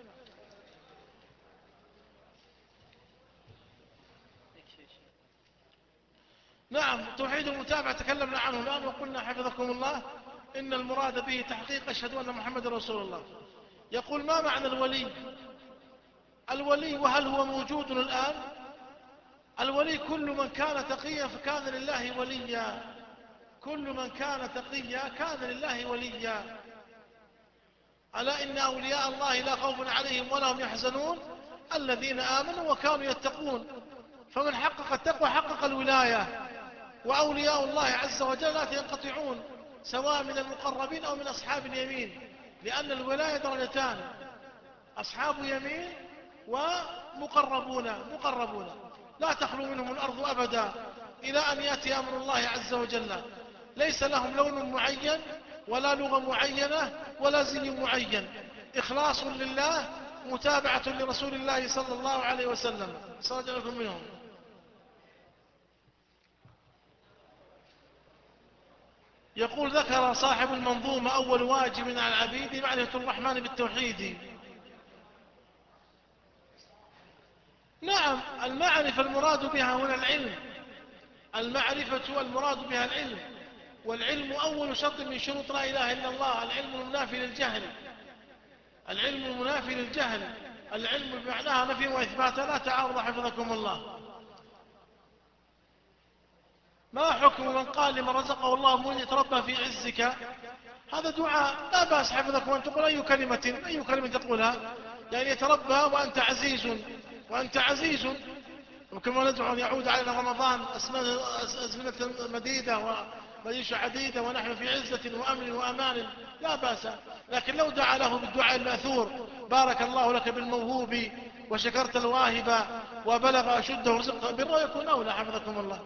نعم، توحيد المتابعة تكلمنا عنه الآن وقلنا حفظكم الله إن المراد به تحقيق أشهد أن محمد رسول الله. يقول: ما معنى الولي؟ الولي وهل هو موجود الآن؟ الولي كل من كان تقيا فكان لله وليا، كل من كان تقيا كان لله وليا. ألا إن أولياء الله لا خوف عليهم ولا هم يحزنون الذين آمنوا وكانوا يتقون. فمن حقق التقوى حقق الولاية. وأولياء الله عز وجل لا ينقطعون سواء من المقربين أو من أصحاب اليمين، لأن الولاية درجتان: أصحاب يمين ومقربون. مقربون لا تخلو منهم الأرض أبدا إلى أن يأتي أمر الله عز وجل. ليس لهم لون معين ولا لغة معينة ولا زي معين، إخلاص لله، متابعة لرسول الله صلى الله عليه وسلم. صلى الله عليه وسلم منهم. يقول: ذكر صاحب المنظومة أول واجب على العبيد معرفة الرحمن بالتوحيد. نعم، المعرفة المراد بها هنا العلم. المعرفة المراد بها العلم، والعلم أول شرط من شروط لا إله إلا الله. العلم المنافي للجهل. العلم المنافي للجهل. العلم بمعناها نفي وإثبات لا تعارض حفظكم الله. ما حكم من قال لمن رزقه الله من يتربى في عزك؟ هذا دعاء لا بأس حفظكم أن تقول أي كلمة أي كلمة تقولها، يعني يتربى وأنت عزيز وأنت عزيز. وكما ندعو أن يعود علينا رمضان أزمنة مديدة ومديش عديدة ونحن في عزة وأمن وأمان، لا بأس. لكن لو دعا له بالدعاء المأثور: بارك الله لك بالموهوب وشكرت الواهب وبلغ أشده ورزقه بره، يكون أولى حفظكم الله.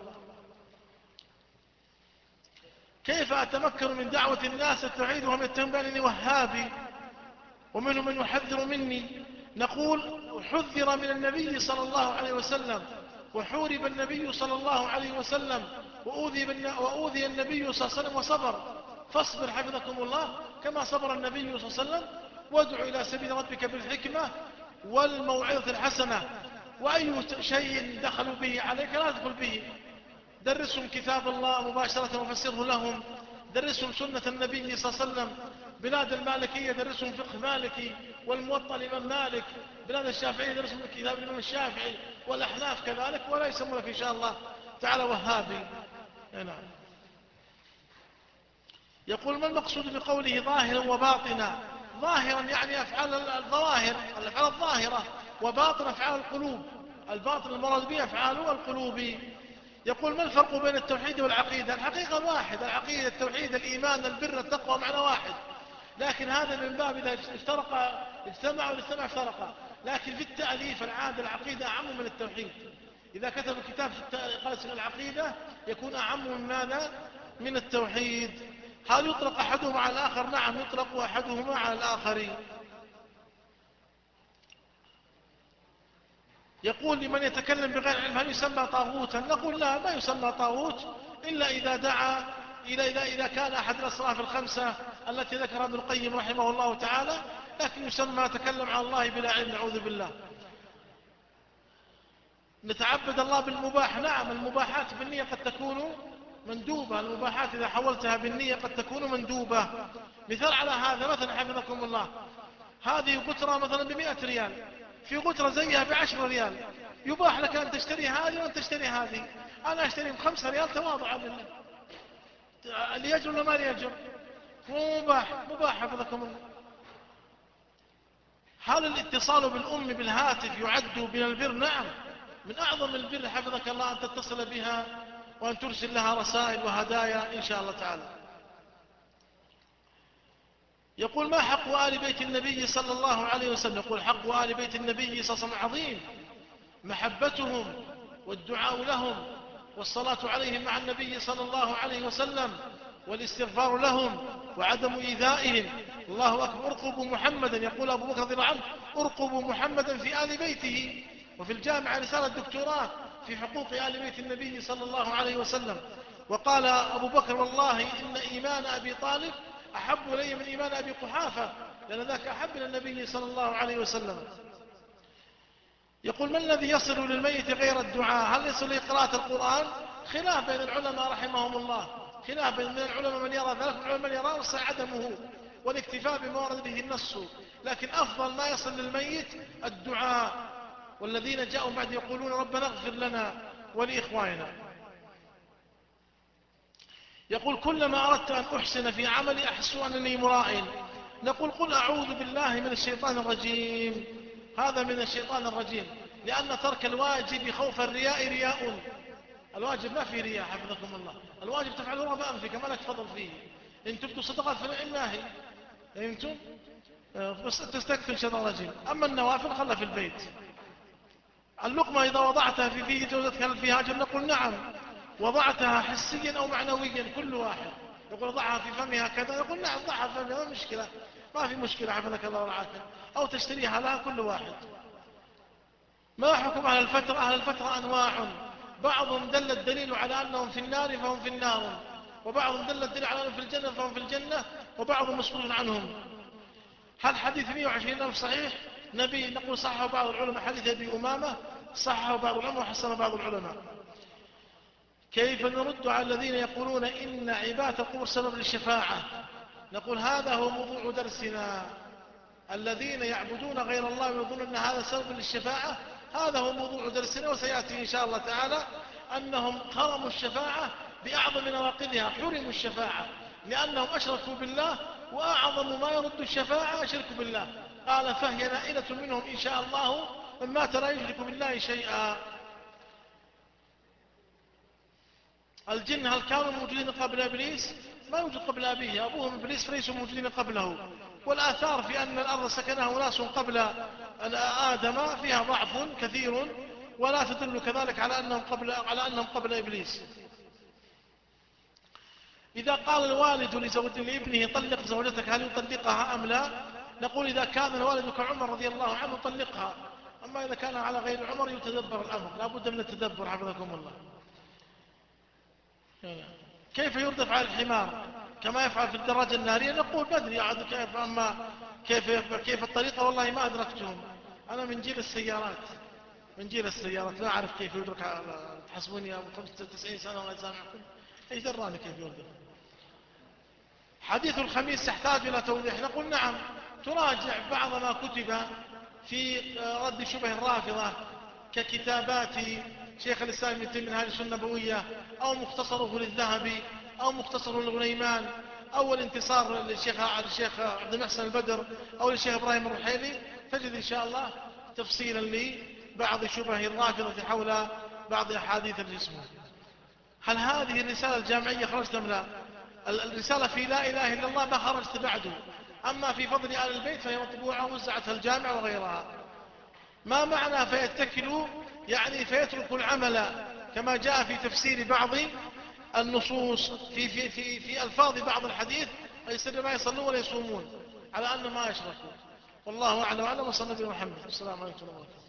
كيف أتمكن من دعوة الناس التوحيد وهم يتهمون بأنني وهابي ومنهم من يحذر مني؟ نقول: حذر من النبي صلى الله عليه وسلم، وحورب النبي صلى الله عليه وسلم، وأوذي, وأوذي النبي صلى الله عليه وسلم وصبر. فاصبر حفظكم الله كما صبر النبي صلى الله عليه وسلم، وادعو إلى سبيل ربك بالحكمة والموعظة الحسنة. وأي شيء دخلوا به عليك لا تدخل به. درسهم كتاب الله مباشرة وفسره لهم، درسهم سنة النبي صلى الله عليه وسلم. بلاد المالكية درسهم فقه مالكي والموطأ الإمام مالك. بلاد الشافعية درسهم كتاب الإمام الشافعي، والأحناف كذلك، ولا يسمونك إن شاء الله تعالى وهابي. نعم. يقول: ما المقصود بقوله ظاهرا وباطنا؟ ظاهرا يعني أفعال الظواهر، الأفعال الظاهرة، وباطن أفعال القلوب. الباطن المراد به أفعال القلوب. يقول: ما الفرق بين التوحيد والعقيدة؟ الحقيقة واحد. العقيدة التوحيد الإيمان البر التقوى معنى واحد، لكن هذا من باب إذا افترق اجتمع والاجتماع افترق. لكن في التأليف العادة العقيدة أعم من التوحيد. إذا كتب الكتاب قال اسم العقيدة يكون أعم من ماذا؟ من التوحيد. هل يطلق أحدهما على الآخر؟ نعم، يطلق أحدهما على الآخر. يقول: لمن يتكلم بغير علم هل يسمى طاغوتا؟ نقول: لا، ما يسمى طاغوت إلا إذا دعا إلى إذا, إذا كان أحد الأصراف الخمسة التي ذكرها ابن القيم رحمه الله تعالى، لكن يسمى تكلم عن الله بلا علم، نعوذ بالله. نتعبد الله بالمباح. نعم، المباحات بالنية قد تكون مندوبة. المباحات إذا حولتها بالنية قد تكون مندوبة. مثال على هذا: مثلا حفظكم الله، هذه قطرة مثلا بمئة ريال، في قطرة زيها بعشر ريال، يباح لك أن تشتري هذه وأن تشتري هذه. أنا أشتري بخمسة ريال تواضعا لله، ليجر ولا ما ليجر؟ هو مباح. مباح حفظكم الله. هل الاتصال بالأم بالهاتف يعد من البر؟ نعم، من أعظم البر حفظك الله أن تتصل بها وأن ترسل لها رسائل وهدايا إن شاء الله تعالى. يقول ما حق آل بيت النبي صلى الله عليه وسلم؟ يقول حق آل بيت النبي صلى الله عليه وسلم عظيم، محبتهم والدعاء لهم والصلاة عليهم مع النبي صلى الله عليه وسلم والاستغفار لهم وعدم إيذائهم. الله أكبر. ارقبوا محمدا، يقول أبو بكر رضي الله عنه ارقبوا محمدا في آل بيته. وفي الجامعة رسالة دكتوراه في حقوق آل بيت النبي صلى الله عليه وسلم. وقال أبو بكر والله إن إيمان أبي طالب أحب إلي من إيمان أبي قحافة، لأن ذاك أحب إلى النبي صلى الله عليه وسلم. يقول ما الذي يصل للميت غير الدعاء؟ هل يصل لقراءة القرآن؟ خلاف بين العلماء رحمهم الله، خلاف بين العلماء من يرى ذلك من العلماء من يرى وصى عدمه والاكتفاء بما ورد به النص. لكن أفضل ما يصل للميت الدعاء. والذين جاءوا بعد يقولون ربنا اغفر لنا ولإخواننا. يقول كلما أردت أن أحسن في عملي أحس أنني مراء. نقول قل أعوذ بالله من الشيطان الرجيم. هذا من الشيطان الرجيم، لأن ترك الواجب خوف الرياء رياء. الواجب ما في رياء حفظكم الله، الواجب تفعله رغبة أنفك ما لك فضل فيه. إن تبدو صدقات فنعم ما هي، فهمتم؟ بس تستكفل الشيطان الرجيم. أما النوافل خلها في البيت. اللقمة إذا وضعتها في فيه جوزتك هل فيها أجر؟ نقول نعم. وضعتها حسيا أو معنويا كل واحد. يقول ضعها في فمها كذا، نقول نعم ضعها في فمها، ما مشكلة، ما في مشكلة حفظك الله ورعاك. أو تشتريها لها كل واحد. ما حكم أهل الفترة؟ أهل الفترة أنواع، بعضهم دل الدليل على أنهم في النار فهم في النار، وبعضهم دل الدليل على أنهم في الجنة فهم في الجنة، وبعضهم مسؤول عنهم. هل حديث مئة وعشرين ألف صحيح؟ نبي نقول صحه بعض العلماء. حديث أبي أمامة صحه بعض العلماء وحسن بعض العلماء. كيف نرد على الذين يقولون إن عبادة القبور سبب للشفاعة؟ نقول هذا هو موضوع درسنا. الذين يعبدون غير الله ويظنون أن هذا سبب للشفاعة، هذا هو موضوع درسنا. وسيأتي إن شاء الله تعالى أنهم حرموا الشفاعة بأعظم نواقضها، حرموا الشفاعة لأنهم أشركوا بالله، وأعظم ما يرد الشفاعة شرك بالله. قال فهي نائلة منهم إن شاء الله من مات لا يشرك بالله شيئا. الجن هل كانوا موجودين قبل إبليس؟ ما يوجد قبل أبيه، أبوهم إبليس فليسوا موجودين قبله. والآثار في أن الأرض سكنها أناس قبل آدم فيها ضعف كثير، ولا تدل كذلك على أنهم قبل, على أنهم قبل إبليس. إذا قال الوالد لزوج لابنه طلق زوجتك هل يطلقها أم لا؟ نقول إذا كان الوالد كعمر رضي الله عنه طلقها، أما إذا كان على غير عمر يتدبر الأمر، لا بد من التدبر حفظكم الله. كيف يردف على الحمار كما يفعل في الدراجة النارية؟ نقول بدري عاد كيف، أما كيف, كيف الطريقة والله ما أدركتهم. أنا من جيل السيارات، من جيل السيارات لا أعرف كيف يدرك. تحسبوني أبو خمسة وتسعين سنة ولا سامعكم، إيش دراني كيف يردف. حديث الخميس يحتاج إلى توضيح. نقول نعم، تراجع بعض ما كتب في رد شبه الرافضة ككتابات شيخ الإسلام ابن تيمية منهاج السنة النبوية، أو مختصره للذهبي، أو مختصره للغنيمان، أو الانتصار للشيخ الشيخ عبد المحسن البدر، أو للشيخ إبراهيم الرحيلي، تجد إن شاء الله تفصيلا لبعض شبه الرافضة حول بعض أحاديث الجسم. هل هذه الرسالة الجامعية خرجت أم لا؟ الرسالة في لا إله إلا الله ما خرجت بعده، أما في فضل آل البيت فهي مطبوعة وزعتها الجامعة وغيرها. ما معنى فيتكلوا؟ يعني فيترك العمل كما جاء في تفسير بعض النصوص في, في, في, في ألفاظ بعض الحديث، يصير ما يصلون ولا يصومون على أن ما يشركوا. والله أعلم وأعلم. وصلى الله عليه وسلم. السلام عليكم ورحمة الله.